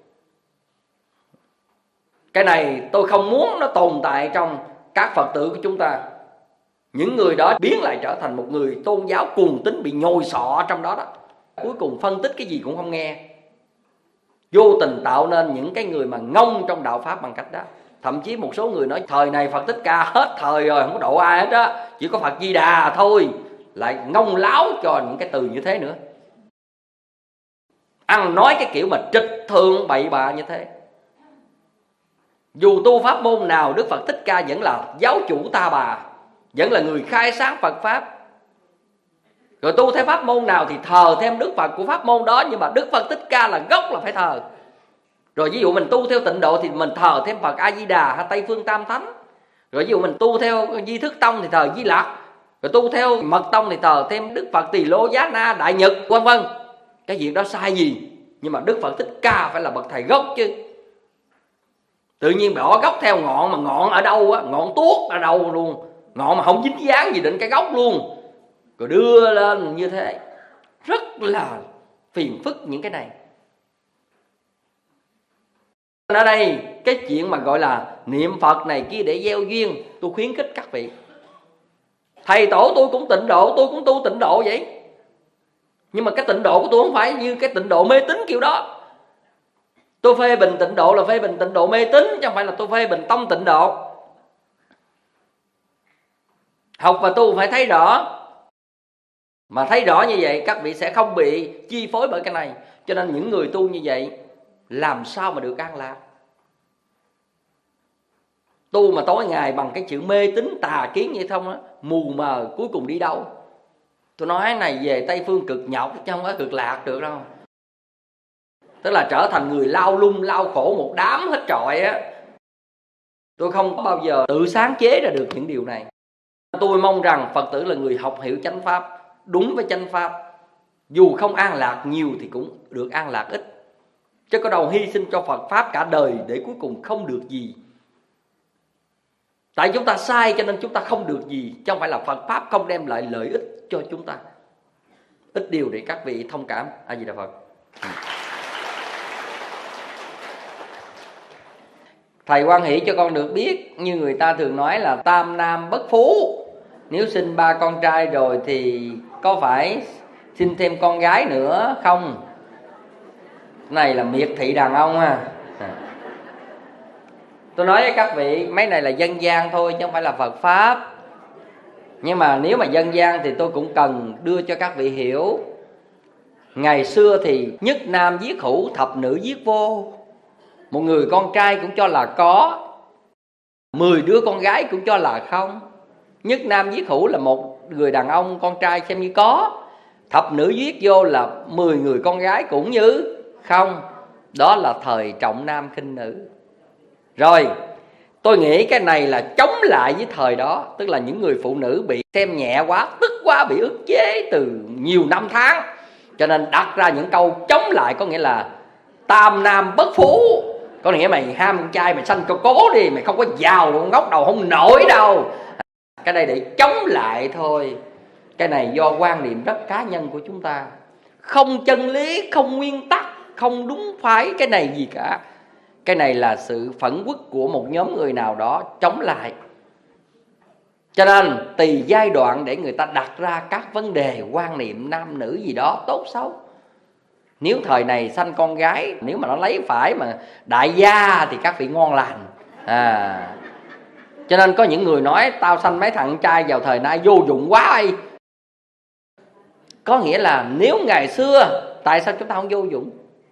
Cái này tôi không muốn nó tồn tại trong các Phật tử của chúng ta. Những người đó biến lại trở thành một người tôn giáo cuồng tín, bị nhồi sọ trong đó đó. Cuối cùng phân tích cái gì cũng không nghe, vô tình tạo nên những cái người mà ngông trong đạo Pháp bằng cách đó. Thậm chí một số người nói thời này Phật Thích Ca hết thời rồi, không có độ ai hết á, chỉ có Phật Di Đà thôi. Lại ngông láo cho những cái từ như thế nữa, ăn nói cái kiểu mà trịch thượng bậy bạ như thế. Dù tu pháp môn nào, Đức Phật Thích Ca vẫn là giáo chủ ta bà, vẫn là người khai sáng Phật Pháp. Rồi tu theo pháp môn nào thì thờ thêm Đức Phật của pháp môn đó, nhưng mà Đức Phật Thích Ca là gốc là phải thờ. Rồi ví dụ mình tu theo Tịnh Độ thì mình thờ thêm Phật A Di Đà hay Tây Phương Tam Thánh. Rồi ví dụ mình tu theo Di Thức Tông thì thờ Di Lặc. Rồi tu theo Mật Tông thì thờ thêm Đức Phật Tỳ Lô Giá Na Đại Nhật, vân vân. Cái việc đó sai gì? Nhưng mà Đức Phật Thích Ca phải là bậc thầy gốc chứ. Tự nhiên bỏ gốc theo ngọn, mà ngọn ở đâu á, ngọn tuốt ở đâu luôn, ngọn mà không dính dáng gì đến cái gốc luôn, rồi đưa lên như thế, rất là phiền phức những cái này. Ở đây cái chuyện mà gọi là niệm Phật này kia để gieo duyên, tôi khuyến khích các vị. Thầy tổ tôi cũng tịnh độ, tôi cũng tu tịnh độ vậy. Nhưng mà cái tịnh độ của tôi không phải như cái tịnh độ mê tín kiểu đó. Tôi phê bình tịnh độ là phê bình tịnh độ mê tín, chứ không phải là tôi phê bình tông tịnh độ. Học và tu phải thấy rõ. Mà thấy rõ như vậy các vị sẽ không bị chi phối bởi cái này. Cho nên những người tu như vậy làm sao mà được an lạc? Tu mà tối ngày bằng cái chữ mê tín tà kiến vậy không á, mù mờ cuối cùng đi đâu? Tôi nói này về Tây Phương cực nhọc chứ không có cực lạc được đâu. Tức là trở thành người lao lung lao khổ một đám hết trọi á. Tôi không có bao giờ tự sáng chế ra được những điều này. Tôi mong rằng Phật tử là người học hiểu chánh pháp, đúng với chánh pháp. Dù không an lạc nhiều thì cũng được an lạc ít. Chứ có đâu hy sinh cho Phật pháp cả đời để cuối cùng không được gì. Tại chúng ta sai cho nên chúng ta không được gì, chứ không phải là Phật pháp không đem lại lợi ích cho chúng ta. Ít điều để các vị thông cảm. A Di Đà Phật. Thầy hoan hỷ cho con được biết, như người ta thường nói là tam nam bất phú. Nếu sinh ba con trai rồi thì có phải xin thêm con gái nữa không? Này là miệt thị đàn ông ha. Tôi nói với các vị, mấy này là dân gian thôi chứ không phải là Phật pháp. Nhưng mà nếu mà dân gian thì tôi cũng cần đưa cho các vị hiểu. Ngày xưa thì nhất nam giết hữu, thập nữ giết vô. Một người con trai cũng cho là có, mười đứa con gái cũng cho là không. Nhất nam giết hữu là một người đàn ông con trai xem như có, thập nữ giết vô là mười người con gái cũng như không. Đó là thời trọng nam khinh nữ. Rồi tôi nghĩ cái này là chống lại với thời đó. Tức là những người phụ nữ bị xem nhẹ quá, tức quá, bị ức chế từ nhiều năm tháng, cho nên đặt ra những câu chống lại. Có nghĩa là tam nam bất phú, có nghĩa mày ham con trai mày sanh cho cố đi, mày không có giàu ngóc đầu không nổi đâu. Cái này để chống lại thôi. Cái này do quan niệm rất cá nhân của chúng ta, không chân lý, không nguyên tắc, không đúng phái cái này gì cả. Cái này là sự phẫn uất của một nhóm người nào đó chống lại. Cho nên tùy giai đoạn để người ta đặt ra các vấn đề quan niệm nam nữ gì đó tốt xấu. Nếu thời này sanh con gái, nếu mà nó lấy phải mà đại gia thì các vị ngon lành à. Cho nên có những người nói tao sanh mấy thằng trai vào thời nay vô dụng quá ấy. Có nghĩa là nếu ngày xưa, tại sao chúng ta không vô dụng?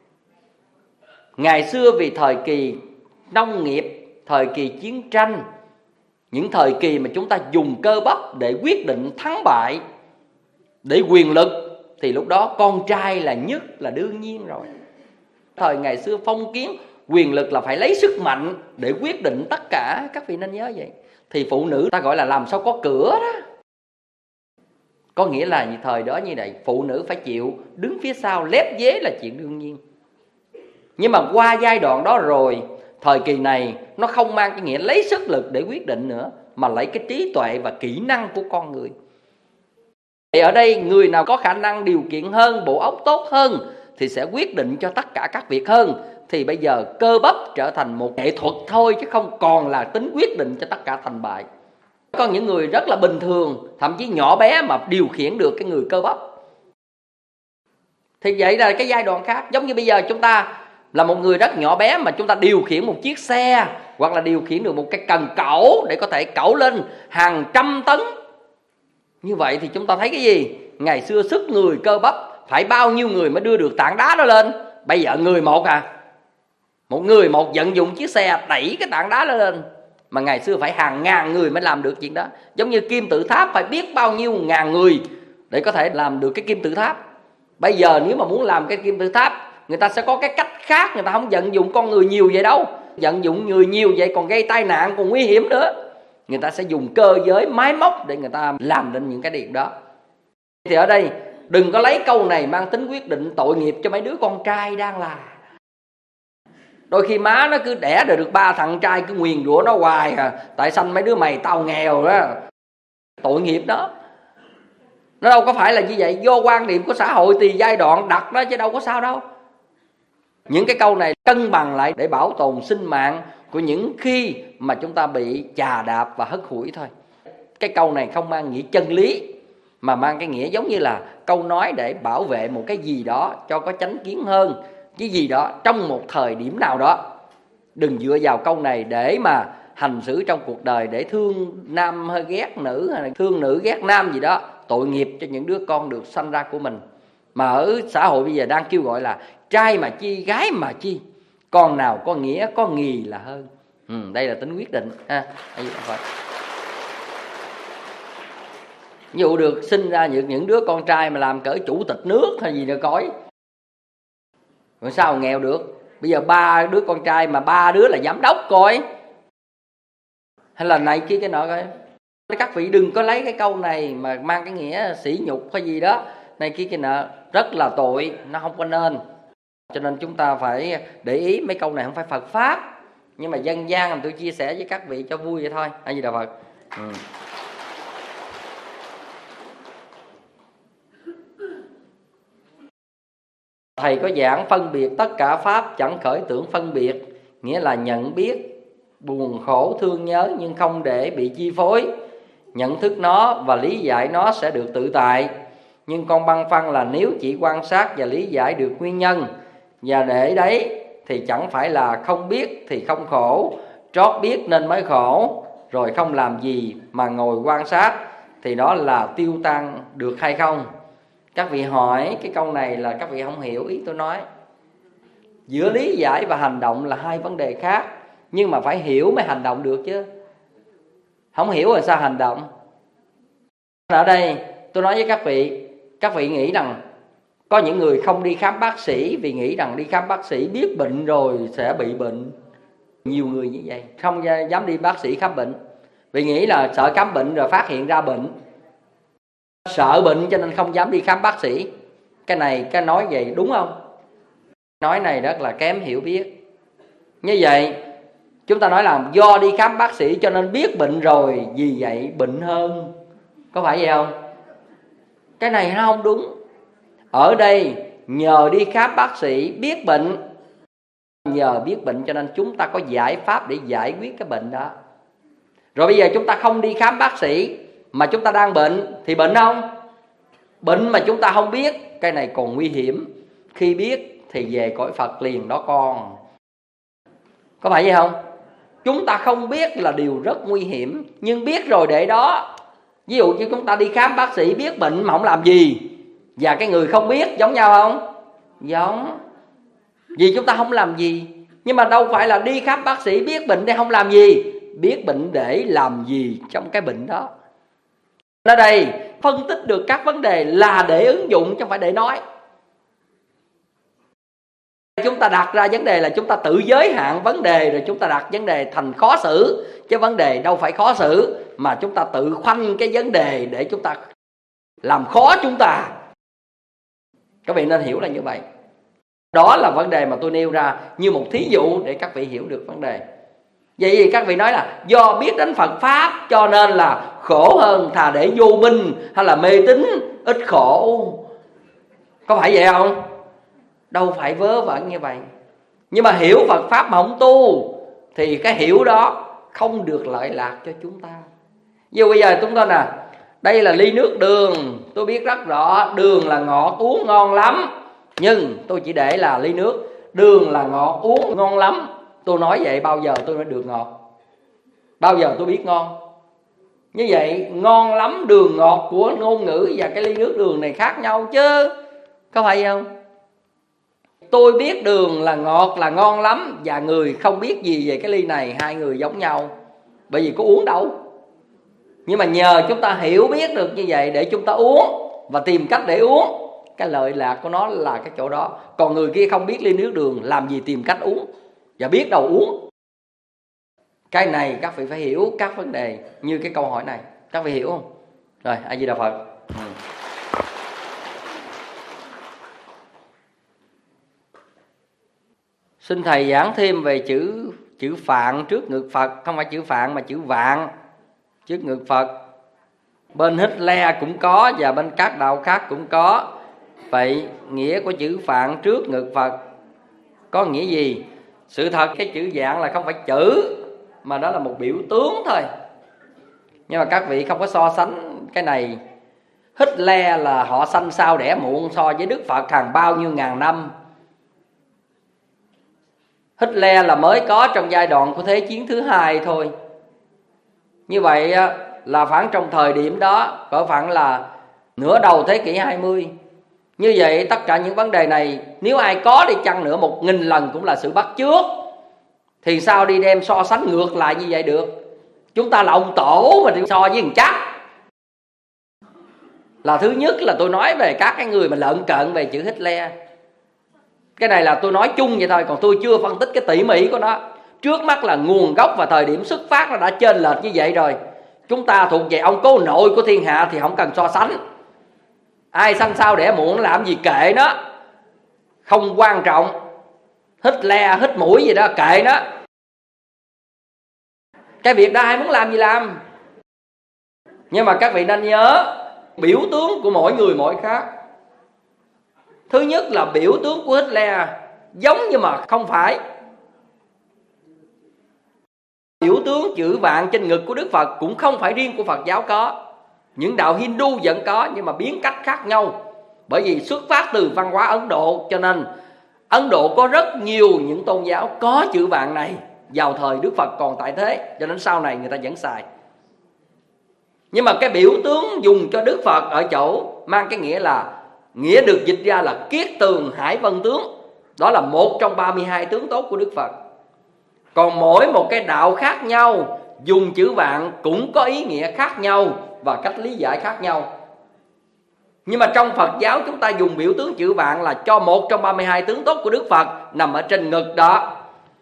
Ngày xưa vì thời kỳ nông nghiệp, thời kỳ chiến tranh, những thời kỳ mà chúng ta dùng cơ bắp để quyết định thắng bại, để quyền lực, thì lúc đó con trai là nhất là đương nhiên rồi. Thời ngày xưa phong kiến, quyền lực là phải lấy sức mạnh để quyết định tất cả. Các vị nên nhớ vậy. Thì phụ nữ ta gọi là làm sao có cửa đó. Có nghĩa là thời đó như vậy, phụ nữ phải chịu đứng phía sau lép vế là chuyện đương nhiên. Nhưng mà qua giai đoạn đó rồi, thời kỳ này nó không mang cái nghĩa lấy sức lực để quyết định nữa, mà lấy cái trí tuệ và kỹ năng của con người. Thì ở đây người nào có khả năng điều kiện hơn, bộ óc tốt hơn thì sẽ quyết định cho tất cả các việc hơn. Thì bây giờ cơ bắp trở thành một nghệ thuật thôi, chứ không còn là tính quyết định cho tất cả thành bại. Có những người rất là bình thường, thậm chí nhỏ bé mà điều khiển được cái người cơ bắp. Thì vậy là cái giai đoạn khác. Giống như bây giờ chúng ta là một người rất nhỏ bé mà chúng ta điều khiển một chiếc xe, hoặc là điều khiển được một cái cần cẩu để có thể cẩu lên hàng trăm tấn. Như vậy thì chúng ta thấy cái gì? Ngày xưa sức người cơ bắp phải bao nhiêu người mới đưa được tảng đá đó lên? Bây giờ người một à? Một người một vận dụng chiếc xe đẩy cái tảng đá đó lên. Mà ngày xưa phải hàng ngàn người mới làm được chuyện đó. Giống như kim tự tháp phải biết bao nhiêu ngàn người để có thể làm được cái kim tự tháp. Bây giờ nếu mà muốn làm cái kim tự tháp, người ta sẽ có cái cách khác. Người ta không vận dụng con người nhiều vậy đâu. Vận dụng người nhiều vậy còn gây tai nạn, còn nguy hiểm nữa. Người ta sẽ dùng cơ giới, máy móc để người ta làm nên những cái điều đó. Thì ở đây Đừng có lấy câu này mang tính quyết định tội nghiệp cho mấy đứa con trai đang là. Đôi khi má nó cứ đẻ được được ba thằng trai, cứ nguyền rủa nó hoài à, tại sanh mấy đứa mày tao nghèo đó. Tội nghiệp đó. Nó đâu có phải là như vậy, do quan niệm của xã hội thì giai đoạn đặt đó chứ đâu có sao đâu. Những cái câu này cân bằng lại để bảo tồn sinh mạng của những khi mà chúng ta bị chà đạp và hất hủi thôi. Cái câu này không mang nghĩa chân lý, mà mang cái nghĩa giống như là câu nói để bảo vệ một cái gì đó cho có chánh kiến hơn, cái gì đó trong một thời điểm nào đó. Đừng dựa vào câu này để mà hành xử trong cuộc đời, để thương nam hơi ghét nữ, hay là thương nữ ghét nam gì đó. Tội nghiệp cho những đứa con được sanh ra của mình. Mà ở xã hội bây giờ đang kêu gọi là trai mà chi, gái mà chi, con nào có nghĩa có nghì là hơn. Ừ, đây là tính quyết định ha. Ví dụ được sinh ra những, những đứa con trai mà làm cỡ chủ tịch nước hay gì nữa coi, rồi sao nghèo được. Bây giờ ba đứa con trai mà ba đứa là giám đốc coi, hay là này kia cái nọ coi. Các vị đừng có lấy cái câu này mà mang cái nghĩa sỉ nhục hay gì đó, này kia cái nọ, rất là tội, nó không có nên. Cho nên chúng ta phải để ý mấy câu này không phải Phật Pháp, nhưng mà dân gian làm tôi chia sẻ với các vị cho vui vậy thôi. Hay gì đạo Phật. Ừ. Thầy có giảng phân biệt tất cả Pháp chẳng khởi tưởng phân biệt, nghĩa là nhận biết buồn khổ thương nhớ nhưng không để bị chi phối. Nhận thức nó và lý giải nó sẽ được tự tại. Nhưng con băn khoăn là nếu chỉ quan sát và lý giải được nguyên nhân và để đấy thì chẳng phải là không biết thì không khổ, trót biết nên mới khổ, rồi không làm gì mà ngồi quan sát thì đó là tiêu tan được hay không? Các vị hỏi cái câu này là các vị không hiểu ý tôi nói. Giữa lý giải và hành động là hai vấn đề khác, nhưng mà phải hiểu mới hành động được chứ. Không hiểu rồi sao hành động? Ở đây tôi nói với các vị, các vị nghĩ rằng có những người không đi khám bác sĩ vì nghĩ rằng đi khám bác sĩ biết bệnh rồi sẽ bị bệnh. Nhiều người như vậy không dám đi bác sĩ khám bệnh vì nghĩ là sợ khám bệnh rồi phát hiện ra bệnh, sợ bệnh cho nên không dám đi khám bác sĩ. Cái này cái nói vậy đúng không? Nói này rất là kém hiểu biết. Như vậy chúng ta nói là do đi khám bác sĩ cho nên biết bệnh rồi, vì vậy bệnh hơn. Có phải vậy không? Cái này nó không đúng. Ở đây nhờ đi khám bác sĩ biết bệnh, nhờ biết bệnh cho nên chúng ta có giải pháp để giải quyết cái bệnh đó. Rồi bây giờ chúng ta không đi khám bác sĩ mà chúng ta đang bệnh thì bệnh không? Bệnh mà chúng ta không biết, cái này còn nguy hiểm. Khi biết thì về cõi Phật liền đó con. Có phải vậy không? Chúng ta không biết là điều rất nguy hiểm, nhưng biết rồi để đó. Ví dụ như chúng ta đi khám bác sĩ biết bệnh mà không làm gì, và cái người không biết giống nhau không? Giống. Vì chúng ta không làm gì. Nhưng mà đâu phải là đi khám bác sĩ biết bệnh để không làm gì, biết bệnh để làm gì trong cái bệnh đó. Ở đây phân tích được các vấn đề là để ứng dụng chứ không phải để nói. Chúng ta đặt ra vấn đề là chúng ta tự giới hạn vấn đề, rồi chúng ta đặt vấn đề thành khó xử. Chứ vấn đề đâu phải khó xử, mà chúng ta tự khoanh cái vấn đề để chúng ta làm khó chúng ta. Các vị nên hiểu là như vậy. Đó là vấn đề mà tôi nêu ra như một thí dụ để các vị hiểu được vấn đề. Vậy thì các vị nói là do biết đến Phật Pháp cho nên là khổ hơn, thà để vô minh hay là mê tín ít khổ. Có phải vậy không? Đâu phải vớ vẩn như vậy. Nhưng mà hiểu Phật Pháp mà không tu thì cái hiểu đó không được lợi lạc cho chúng ta. Dù bây giờ chúng ta nè, đây là ly nước đường, tôi biết rất rõ đường là ngọt uống ngon lắm, nhưng tôi chỉ để là ly nước. Đường là ngọt uống ngon lắm, tôi nói vậy bao giờ tôi nói được ngọt? Bao giờ tôi biết ngon? Như vậy ngon lắm đường ngọt của ngôn ngữ và cái ly nước đường này khác nhau chứ. Có phải không? Tôi biết đường là ngọt là ngon lắm, và người không biết gì về cái ly này, hai người giống nhau. Bởi vì có uống đâu. Nhưng mà nhờ chúng ta hiểu biết được như vậy để chúng ta uống và tìm cách để uống, cái lợi lạc của nó là cái chỗ đó. Còn người kia không biết ly nước đường, làm gì tìm cách uống và biết đâu uống. Cái này các vị phải hiểu các vấn đề như cái câu hỏi này. Các vị hiểu không? Rồi, A Di Đà Phật. Ừ. Xin thầy giảng thêm về chữ chữ Phạn trước ngực Phật, không phải chữ Phạn mà chữ Vạn trước ngực Phật. Bên Hitler cũng có và bên các đạo khác cũng có. Vậy nghĩa của chữ Phạn trước ngực Phật có nghĩa gì? Sự thật cái chữ Vạn là không phải chữ, mà đó là một biểu tướng thôi. Nhưng mà các vị không có so sánh cái này. Hitler là họ sanh sao đẻ muộn so với Đức Phật hàng bao nhiêu ngàn năm. Hitler là mới có trong giai đoạn của Thế chiến thứ hai thôi. Như vậy là khoảng trong thời điểm đó, cỡ khoảng là nửa đầu thế kỷ hai mươi. Như vậy tất cả những vấn đề này, nếu ai có đi chăng nữa một nghìn lần cũng là sự bắt chước, thì sao đi đem so sánh ngược lại như vậy được? Chúng ta là ông tổ mà đi so với thằng chắc. Là thứ nhất là tôi nói về các cái người mà lợn cợn về chữ Hitler. Cái này là tôi nói chung vậy thôi, còn tôi chưa phân tích cái tỉ mỉ của nó. Trước mắt là nguồn gốc và thời điểm xuất phát nó đã chênh lệch như vậy rồi. Chúng ta thuộc về ông cố nội của thiên hạ thì không cần so sánh. Ai sanh sao đẻ muộn làm gì kệ nó, không quan trọng. Hitler hít mũi gì đó kệ nó. Cái việc đó ai muốn làm gì làm. Nhưng mà các vị nên nhớ, biểu tướng của mỗi người mỗi khác. Thứ nhất là biểu tướng của Hitler giống nhưng mà không phải. Biểu tướng chữ Vạn trên ngực của Đức Phật cũng không phải riêng của Phật giáo có. Những đạo Hindu vẫn có, nhưng mà biến cách khác nhau. Bởi vì xuất phát từ văn hóa Ấn Độ, cho nên Ấn Độ có rất nhiều những tôn giáo có chữ Vạn này vào thời Đức Phật còn tại thế, cho nên sau này người ta vẫn xài. Nhưng mà cái biểu tướng dùng cho Đức Phật ở chỗ mang cái nghĩa là, nghĩa được dịch ra là Kiết Tường Hải Vân Tướng. Đó là một trong ba mươi hai tướng tốt của Đức Phật. Còn mỗi một cái đạo khác nhau dùng chữ Vạn cũng có ý nghĩa khác nhau và cách lý giải khác nhau. Nhưng mà trong Phật giáo chúng ta dùng biểu tướng chữ Vạn là cho một trong ba mươi hai tướng tốt của Đức Phật nằm ở trên ngực đó.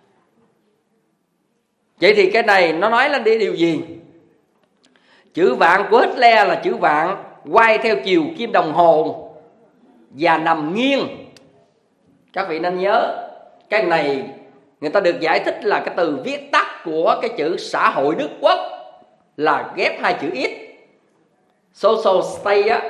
Vậy thì cái này nó nói lên điều gì? Chữ Vạn của Hitler là chữ Vạn quay theo chiều kim đồng hồ và nằm nghiêng. Các vị nên nhớ, cái này người ta được giải thích là cái từ viết tắt của cái chữ xã hội Đức Quốc là ghép hai chữ X, social state á.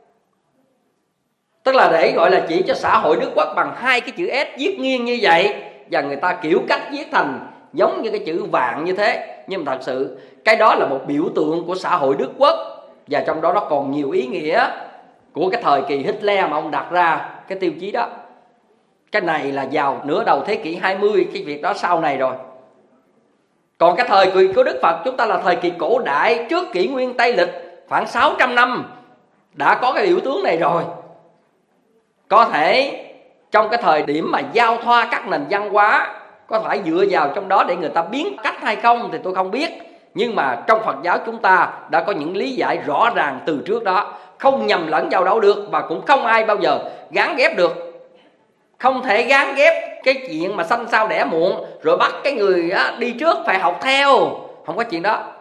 Tức là để gọi là chỉ cho xã hội Đức Quốc bằng hai cái chữ S viết nghiêng như vậy. Và người ta kiểu cách viết thành giống như cái chữ Vạn như thế. Nhưng mà thật sự cái đó là một biểu tượng của xã hội Đức Quốc. Và trong đó nó còn nhiều ý nghĩa của cái thời kỳ Hitler mà ông đặt ra cái tiêu chí đó. Cái này là vào nửa đầu thế kỷ hai mươi, cái việc đó sau này rồi. Còn cái thời kỳ của Đức Phật chúng ta là thời kỳ cổ đại, trước kỷ nguyên Tây lịch khoảng sáu trăm năm đã có cái biểu tướng này rồi. Có thể trong cái thời điểm mà giao thoa các nền văn hóa, có phải dựa vào trong đó để người ta biến cách hay không thì tôi không biết. Nhưng mà trong Phật giáo chúng ta đã có những lý giải rõ ràng từ trước đó, không nhầm lẫn vào đâu được, và cũng không ai bao giờ gán ghép được. Không thể gán ghép cái chuyện mà sanh sao đẻ muộn rồi bắt cái người đi trước phải học theo. Không có chuyện đó.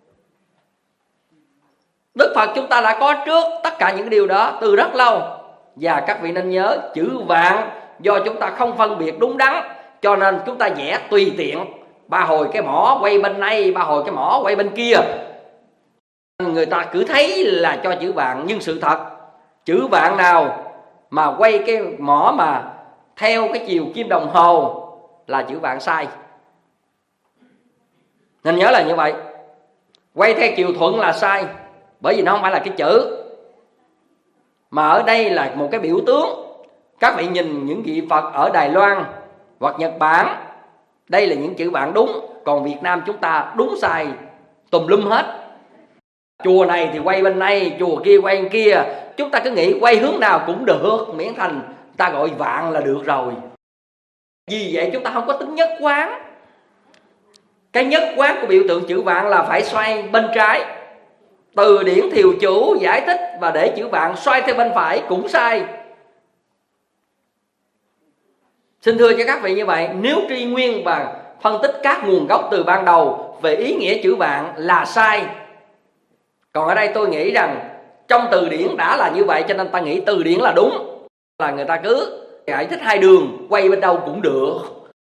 Đức Phật chúng ta đã có trước tất cả những điều đó từ rất lâu. Và các vị nên nhớ, chữ Vạn do chúng ta không phân biệt đúng đắn, cho nên chúng ta vẽ tùy tiện. Ba hồi cái mỏ quay bên này, ba hồi cái mỏ quay bên kia. Người ta cứ thấy là cho chữ Vạn, nhưng sự thật chữ Vạn nào mà quay cái mỏ mà theo cái chiều kim đồng hồ là chữ Vạn sai. Nên nhớ là như vậy. Quay theo chiều thuận là sai, bởi vì nó không phải là cái chữ. Mà ở đây là một cái biểu tướng. Các vị nhìn những vị Phật ở Đài Loan hoặc Nhật Bản, đây là những chữ Vạn đúng. Còn Việt Nam chúng ta đúng sai tùm lum hết. Chùa này thì quay bên này, chùa kia quay bên kia. Chúng ta cứ nghĩ quay hướng nào cũng được, miễn thành ta gọi Vạn là được rồi. Vì vậy chúng ta không có tính nhất quán. Cái nhất quán của biểu tượng chữ Vạn là phải xoay bên trái. Từ điển Thiều Chủ giải thích và để chữ Vạn xoay theo bên phải cũng sai. Xin thưa cho các vị như vậy, nếu truy nguyên và phân tích các nguồn gốc từ ban đầu về ý nghĩa chữ Vạn là sai. Còn ở đây tôi nghĩ rằng trong từ điển đã là như vậy, cho nên ta nghĩ từ điển là đúng. Là người ta cứ giải thích hai đường, quay bên đâu cũng được.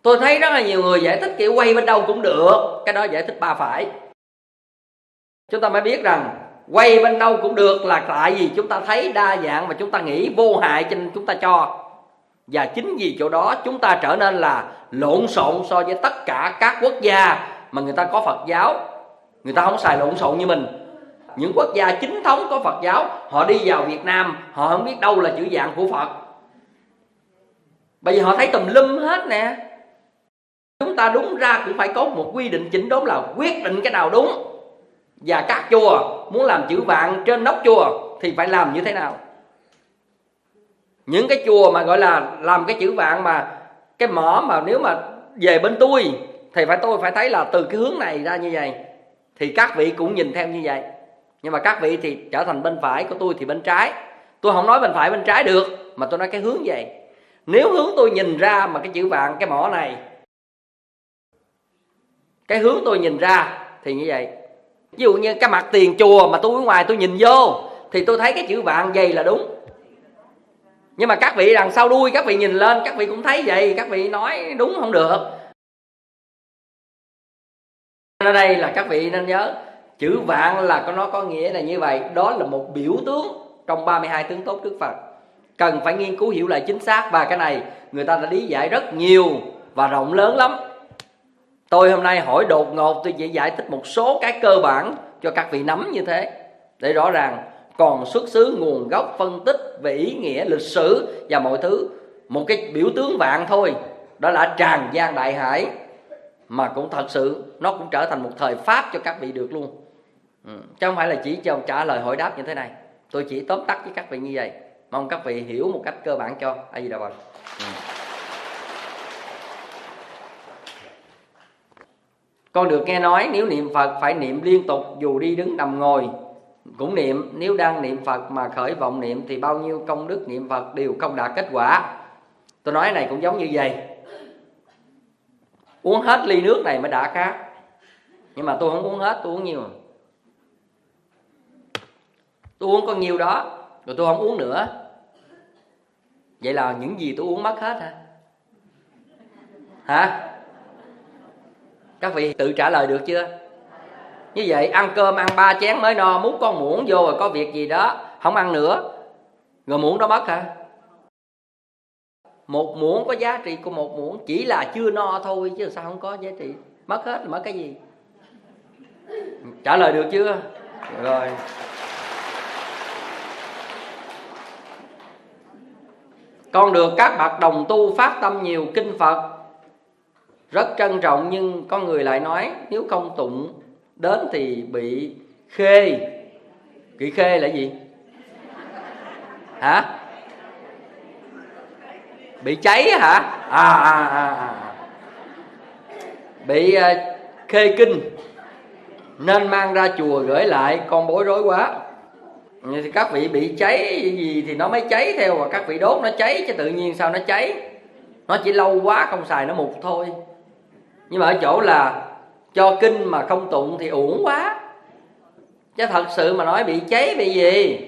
Tôi thấy rất là nhiều người giải thích kiểu quay bên đâu cũng được, cái đó giải thích ba phải. Chúng ta mới biết rằng quay bên đâu cũng được là tại vì chúng ta thấy đa dạng và chúng ta nghĩ vô hại cho nên chúng ta cho. Và chính vì chỗ đó chúng ta trở nên là lộn xộn so với tất cả các quốc gia mà người ta có Phật giáo. Người ta không xài lộn xộn như mình. Những quốc gia chính thống có Phật giáo, họ đi vào Việt Nam, họ không biết đâu là chữ vạn của Phật. Bởi vì họ thấy tùm lum hết nè. Chúng ta đúng ra cũng phải có một quy định chỉnh đốn là quyết định cái nào đúng. Và các chùa muốn làm chữ vạn trên nóc chùa thì phải làm như thế nào. Những cái chùa mà gọi là làm cái chữ vạn mà cái mỏ mà nếu mà về bên tôi thì phải tôi phải thấy là từ cái hướng này ra như vậy, thì các vị cũng nhìn theo như vậy. Nhưng mà các vị thì trở thành bên phải của tôi thì bên trái. Tôi không nói bên phải bên trái được, mà tôi nói cái hướng vậy. Nếu hướng tôi nhìn ra mà cái chữ vạn cái mỏ này, cái hướng tôi nhìn ra thì như vậy. Ví dụ như cái mặt tiền chùa mà tôi ở ngoài tôi nhìn vô thì tôi thấy cái chữ vạn vậy là đúng. Nhưng mà các vị đằng sau đuôi các vị nhìn lên các vị cũng thấy vậy, các vị nói đúng không được. Ở đây là các vị nên nhớ chữ vạn là nó có nghĩa là như vậy. Đó là một biểu tướng trong ba mươi hai tướng tốt Đức Phật. Cần phải nghiên cứu hiểu lại chính xác. Và cái này người ta đã lý giải rất nhiều và rộng lớn lắm. Tôi hôm nay hỏi đột ngột, tôi chỉ giải thích một số cái cơ bản cho các vị nắm như thế để rõ ràng. Còn xuất xứ, nguồn gốc, phân tích về ý nghĩa, lịch sử và mọi thứ, một cái biểu tướng vạn thôi, đó là tràn gian đại hải, mà cũng thật sự nó cũng trở thành một thời pháp cho các vị được luôn. ừ. Chứ không phải là chỉ cho trả lời hỏi đáp như thế này. Tôi chỉ tóm tắt với các vị như vậy, mong các vị hiểu một cách cơ bản cho. A Di Đà Phật. ừ. Con được nghe nói nếu niệm Phật phải niệm liên tục, dù đi đứng nằm ngồi cũng niệm. Nếu đang niệm Phật mà khởi vọng niệm thì bao nhiêu công đức niệm Phật đều không đạt kết quả. Tôi nói này cũng giống như vậy. Uống hết ly nước này mới đã khát. Nhưng mà tôi không uống hết, tôi uống nhiều. Tôi uống có nhiêu đó, rồi tôi không uống nữa. Vậy là những gì tôi uống mất hết hả? Hả? Các vị tự trả lời được chưa? Như vậy ăn cơm ăn ba chén mới no, múc con muỗng vô rồi có việc gì đó không ăn nữa, rồi muỗng đó mất hả? Một muỗng có giá trị của một muỗng chỉ là chưa no thôi, chứ sao không có giá trị. Mất hết là mất cái gì? Trả lời được chưa? Rồi. Con được các bậc đồng tu phát tâm nhiều kinh Phật, rất trân trọng, nhưng có người lại nói nếu không tụng đến thì bị khê. Bị khê là gì? Hả? Bị cháy hả? À, à, à, à. Bị uh, khê kinh nên mang ra chùa gửi lại, con bối rối quá. Thì các vị bị cháy gì thì nó mới cháy theo, và các vị đốt nó cháy, chứ tự nhiên sao nó cháy. Nó chỉ lâu quá không xài nó mục thôi. Nhưng mà ở chỗ là cho kinh mà không tụng thì uổng quá. Chứ thật sự mà nói bị cháy bị gì.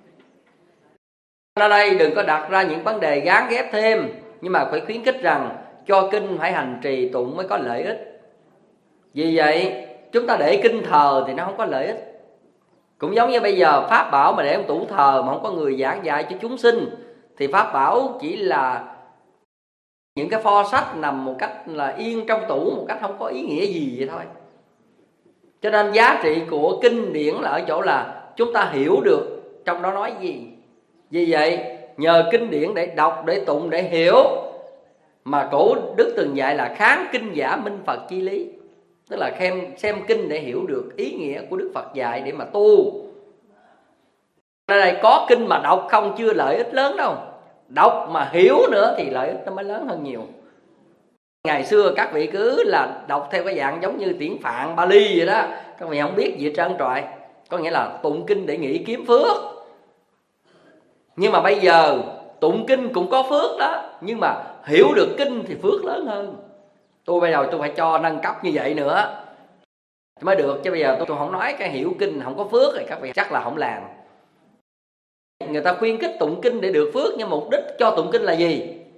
Ở đây đừng có đặt ra những vấn đề gán ghép thêm, nhưng mà phải khuyến khích rằng cho kinh phải hành trì tụng mới có lợi ích. Vì vậy chúng ta để kinh thờ thì nó không có lợi ích. Cũng giống như bây giờ pháp bảo mà để một tủ thờ mà không có người giảng dạy cho chúng sinh thì pháp bảo chỉ là những cái pho sách nằm một cách là yên trong tủ, một cách không có ý nghĩa gì vậy thôi. Cho nên giá trị của kinh điển là ở chỗ là chúng ta hiểu được trong đó nói gì. Vì vậy nhờ kinh điển để đọc, để tụng, để hiểu, mà cổ đức từng dạy là kháng kinh giả minh Phật chi lý. Tức là xem, xem kinh để hiểu được ý nghĩa của Đức Phật dạy để mà tu. Ở đây có kinh mà đọc không chưa lợi ích lớn đâu. Đọc mà hiểu nữa thì lợi ích nó mới lớn hơn nhiều. Ngày xưa các vị cứ là đọc theo cái dạng giống như tiếng Phạn, Bali vậy đó. Các vị không biết gì hết trơn trọi. Có nghĩa là tụng kinh để nghĩ kiếm phước. Nhưng mà bây giờ tụng kinh cũng có phước đó, nhưng mà hiểu được kinh thì phước lớn hơn. Tôi bây giờ tôi phải cho nâng cấp như vậy nữa mới được. Chứ bây giờ tôi, tôi không nói cái hiểu kinh không có phước thì các vị chắc là không làm. Người ta khuyên khích tụng kinh để được phước, nhưng mục đích cho tụng kinh là gì?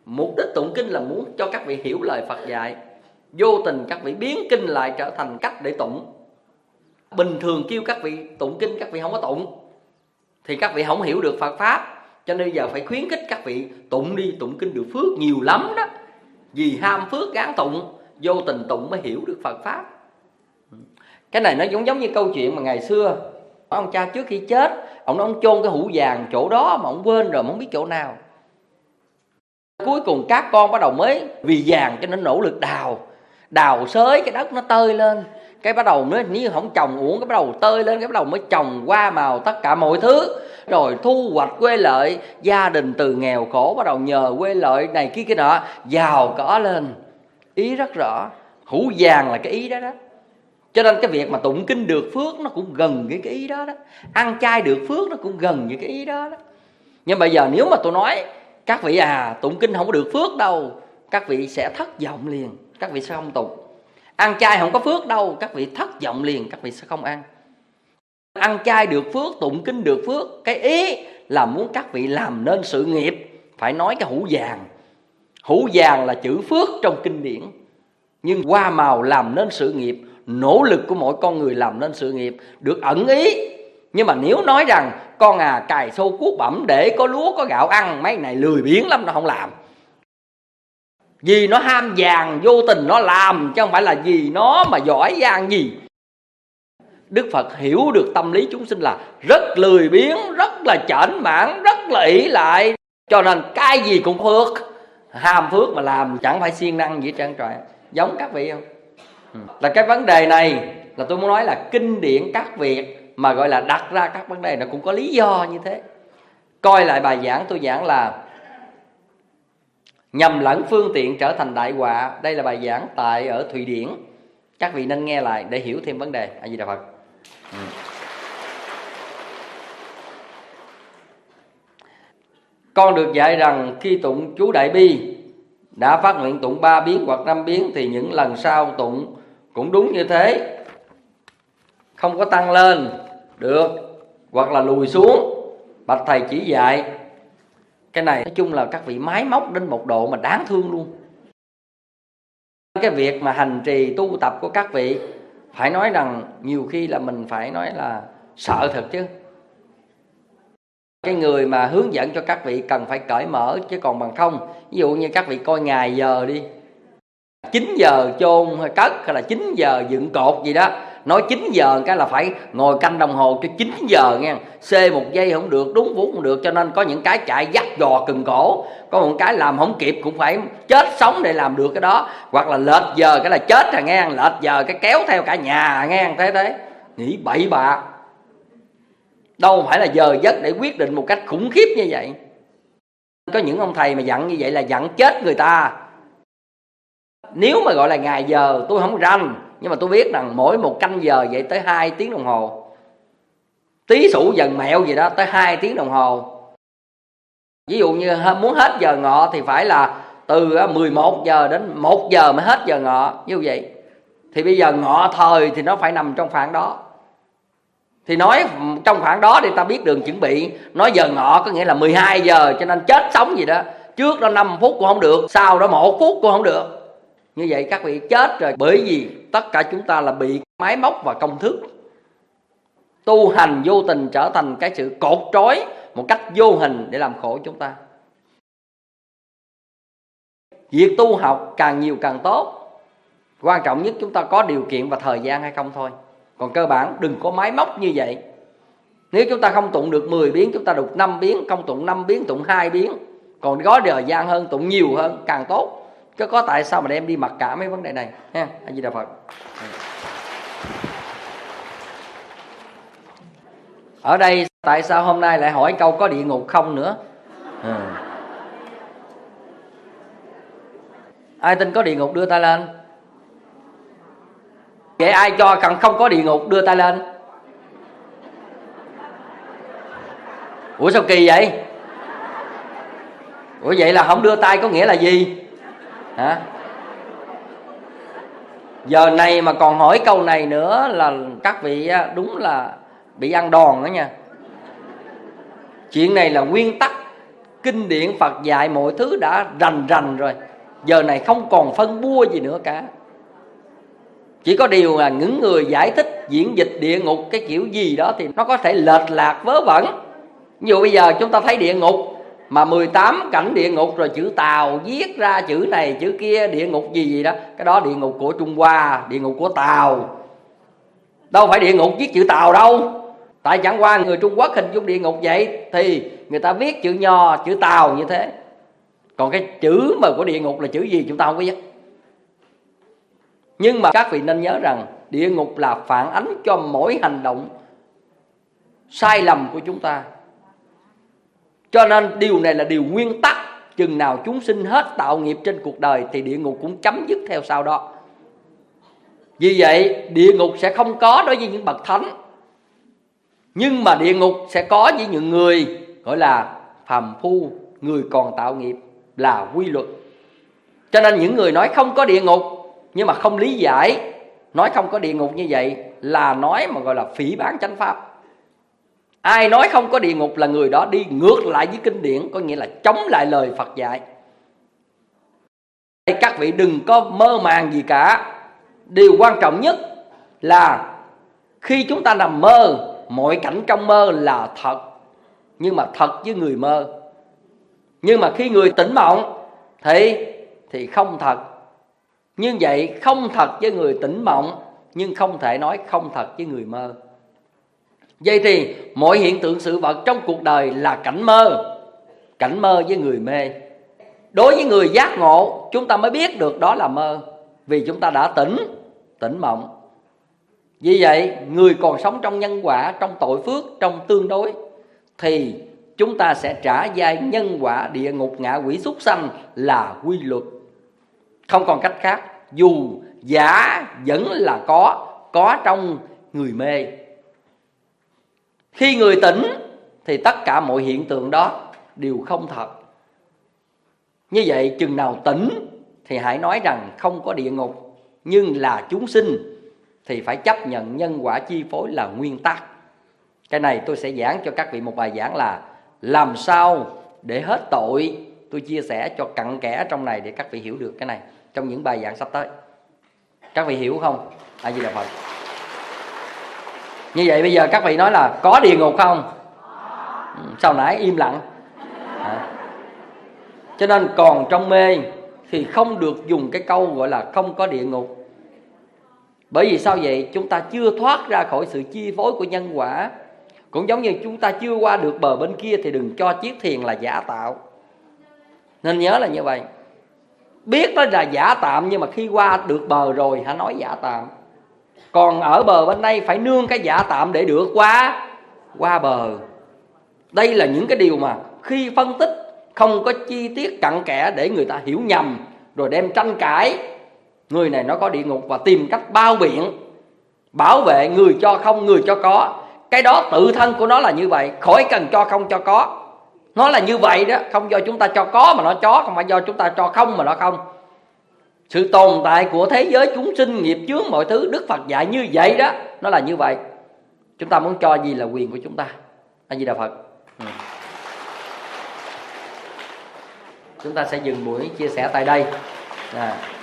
Mục đích tụng kinh là muốn cho các vị hiểu lời Phật dạy. Vô tình các vị biến kinh lại trở thành cách để tụng. Bình thường kêu các vị tụng kinh, các vị không có tụng thì các vị không hiểu được Phật Pháp. Cho nên giờ phải khuyến khích các vị tụng đi, tụng kinh được phước nhiều lắm đó. Vì ham phước gán tụng, vô tình tụng mới hiểu được Phật Pháp. Cái này nó giống giống như câu chuyện mà ngày xưa ông cha trước khi chết, ông nói ông chôn cái hũ vàng chỗ đó mà ông quên rồi, không biết chỗ nào. Cuối cùng các con bắt đầu mới vì vàng cho nên nỗ lực đào. Đào xới cái đất nó tơi lên, cái bắt đầu nó nếu không trồng uổng, cái bắt đầu tơi lên, cái bắt đầu mới trồng hoa màu tất cả mọi thứ. Rồi thu hoạch quê lợi, gia đình từ nghèo khổ bắt đầu nhờ quê lợi này kia kia nọ giàu có lên. Ý rất rõ, hũ vàng là cái ý đó đó. Cho nên cái việc mà tụng kinh được phước nó cũng gần với cái ý đó đó. Ăn chay được phước nó cũng gần với cái ý đó đó. Nhưng bây giờ nếu mà tôi nói các vị à tụng kinh không có được phước đâu, các vị sẽ thất vọng liền, các vị sẽ không tụng. Ăn chay không có phước đâu, các vị thất vọng liền, các vị sẽ không ăn. Ăn chay được phước, tụng kinh được phước, cái ý là muốn các vị làm nên sự nghiệp. Phải nói cái hũ vàng. Hũ vàng là chữ phước trong kinh điển. Nhưng hoa màu làm nên sự nghiệp, nỗ lực của mỗi con người làm nên sự nghiệp được ẩn ý. Nhưng mà nếu nói rằng con à cài sâu cuốc bẩm để có lúa có gạo ăn, mấy này lười biếng lắm, nó không làm. Vì nó ham vàng vô tình nó làm, chứ không phải là vì nó mà giỏi giang gì. Đức Phật hiểu được tâm lý chúng sinh là rất lười biếng, rất là chểnh mãn, rất là ỷ lại. Cho nên cái gì cũng phước, ham phước mà làm chẳng phải siêng năng gì trơn trọi. Giống các vị không? Là cái vấn đề này là tôi muốn nói là kinh điển các việc mà gọi là đặt ra các vấn đề nó cũng có lý do như thế. Coi lại bài giảng tôi giảng là nhầm lẫn phương tiện trở thành đại họa. Đây là bài giảng tại ở Thụy Điển. Các vị nên nghe lại để hiểu thêm vấn đề. A Di Đà Phật. Ừ. Con được dạy rằng khi tụng chú Đại Bi đã phát nguyện tụng ba biến hoặc năm biến thì những lần sau tụng cũng đúng như thế, không có tăng lên được hoặc là lùi xuống. Bạch thầy chỉ dạy. Cái này nói chung là các vị máy móc đến một độ mà đáng thương luôn. Cái việc mà hành trì tu tập của các vị phải nói rằng nhiều khi là mình phải nói là sợ thật chứ. Cái người mà hướng dẫn cho các vị cần phải cởi mở, chứ còn bằng không, ví dụ như các vị coi ngày giờ đi, chín giờ chôn hay cất hay là chín giờ dựng cột gì đó, nói chín giờ cái là phải ngồi canh đồng hồ cho chín giờ nghe, xê một giây không được, đúng phút không được. Cho nên có những cái chạy dắt dò cừng cổ, có một cái làm không kịp cũng phải chết sống để làm được cái đó. Hoặc là lệch giờ cái là chết rồi nghe, lệch giờ cái kéo theo cả nhà nghe, thế thế nghĩ bậy bạ. Đâu phải là giờ giấc để quyết định một cách khủng khiếp như vậy. Có những ông thầy mà dặn như vậy là dặn chết người ta. Nếu mà gọi là ngày giờ tôi không rành, nhưng mà tôi biết rằng mỗi một canh giờ vậy tới hai tiếng đồng hồ. Tí sủ dần mẹo gì đó tới hai tiếng đồng hồ. Ví dụ như muốn hết giờ ngọ thì phải là từ mười một giờ đến một giờ mới hết giờ ngọ, như vậy. Thì bây giờ ngọ thời thì nó phải nằm trong khoảng đó. Thì nói trong khoảng đó thì ta biết đường chuẩn bị. Nói giờ ngọ có nghĩa là mười hai giờ, cho nên chết sống gì đó. Trước đó năm phút cũng không được, sau đó một phút cũng không được. Như vậy các vị chết rồi. Bởi vì tất cả chúng ta là bị máy móc và công thức. Tu hành vô tình trở thành cái sự cột trói một cách vô hình để làm khổ chúng ta. Việc tu học càng nhiều càng tốt. Quan trọng nhất chúng ta có điều kiện và thời gian hay không thôi. Còn cơ bản đừng có máy móc như vậy. Nếu chúng ta không tụng được mười biến, chúng ta đục năm biến, không tụng năm biến, tụng hai biến. Còn có thời gian hơn, tụng nhiều hơn càng tốt. Chứ có tại sao mà đem đi mặc cả mấy vấn đề này ha. A Di Đà Phật. Ở đây tại sao hôm nay lại hỏi câu có địa ngục không nữa? À. Ai tin có địa ngục đưa tay lên. Vậy ai cho cần không có địa ngục đưa tay lên. Ủa sao kỳ vậy? Ủa vậy là không đưa tay có nghĩa là gì? Hả? Giờ này mà còn hỏi câu này nữa là các vị đúng là bị ăn đòn đó nha. Chuyện này là nguyên tắc Kinh điển Phật dạy mọi thứ đã rành rành rồi, giờ này không còn phân bua gì nữa cả. Chỉ có điều là những người giải thích diễn dịch địa ngục cái kiểu gì đó thì nó có thể lệch lạc vớ vẩn. Ví dụ bây giờ chúng ta thấy địa ngục mà mười tám cảnh địa ngục rồi chữ Tàu viết ra chữ này chữ kia, địa ngục gì gì đó, cái đó địa ngục của Trung Hoa, địa ngục của Tàu. Đâu phải địa ngục viết chữ Tàu đâu. Tại chẳng qua người Trung Quốc hình dung địa ngục vậy thì người ta viết chữ Nho, chữ Tàu như thế. Còn cái chữ mà của địa ngục là chữ gì chúng ta không biết. Nhưng mà các vị nên nhớ rằng địa ngục là phản ánh cho mỗi hành động sai lầm của chúng ta. Cho nên điều này là điều nguyên tắc. Chừng nào chúng sinh hết tạo nghiệp trên cuộc đời thì địa ngục cũng chấm dứt theo sau đó. Vì vậy địa ngục sẽ không có đối với những bậc thánh, nhưng mà địa ngục sẽ có với những người gọi là phàm phu, người còn tạo nghiệp, là quy luật. Cho nên những người nói không có địa ngục nhưng mà không lý giải, nói không có địa ngục như vậy là nói mà gọi là phỉ báng chánh pháp. Ai nói không có địa ngục là người đó đi ngược lại với kinh điển, có nghĩa là chống lại lời Phật dạy. Các vị đừng có mơ màng gì cả. Điều quan trọng nhất là khi chúng ta nằm mơ, mọi cảnh trong mơ là thật, nhưng mà thật với người mơ. Nhưng mà khi người tỉnh mộng thì thì không thật. Như vậy không thật với người tỉnh mộng, nhưng không thể nói không thật với người mơ. Vậy thì mọi hiện tượng sự vật trong cuộc đời là cảnh mơ, cảnh mơ với người mê. Đối với người giác ngộ, chúng ta mới biết được đó là mơ, vì chúng ta đã tỉnh, tỉnh mộng. Vì vậy, người còn sống trong nhân quả, trong tội phước, trong tương đối, thì chúng ta sẽ trả vai nhân quả địa ngục ngạ quỷ súc sanh là quy luật. Không còn cách khác, dù giả vẫn là có, có trong người mê. Khi người tỉnh thì tất cả mọi hiện tượng đó đều không thật. Như vậy chừng nào tỉnh thì hãy nói rằng không có địa ngục, nhưng là chúng sinh thì phải chấp nhận nhân quả chi phối là nguyên tắc. Cái này tôi sẽ giảng cho các vị một bài giảng là làm sao để hết tội. Tôi chia sẻ cho cặn kẽ trong này để các vị hiểu được cái này trong những bài giảng sắp tới. Các vị hiểu không? A Di Đà Phật. Như vậy bây giờ các vị nói là có địa ngục không? Sao nãy im lặng? À. Cho nên còn trong mê thì không được dùng cái câu gọi là không có địa ngục. Bởi vì sao vậy? Chúng ta chưa thoát ra khỏi sự chi phối của nhân quả. Cũng giống như chúng ta chưa qua được bờ bên kia thì đừng cho chiếc thuyền là giả tạo. Nên nhớ là như vậy. Biết đó là giả tạm, nhưng mà khi qua được bờ rồi hãy nói giả tạm. Còn ở bờ bên đây phải nương cái giả tạm để được qua qua bờ. Đây là những cái điều mà khi phân tích không có chi tiết cặn kẽ để người ta hiểu nhầm, rồi đem tranh cãi. Người này nó có địa ngục và tìm cách bao biện, bảo vệ người cho không, người cho có. Cái đó tự thân của nó là như vậy, khỏi cần cho không cho có. Nó là như vậy đó, không do chúng ta cho có mà nó cho, không phải do chúng ta cho không mà nó không. Sự tồn tại của thế giới chúng sinh, nghiệp chướng mọi thứ, Đức Phật dạy như vậy đó, nó là như vậy. Chúng ta muốn cho gì là quyền của chúng ta. A Di Đà Phật. Ừ. Chúng ta sẽ dừng buổi chia sẻ tại đây. À.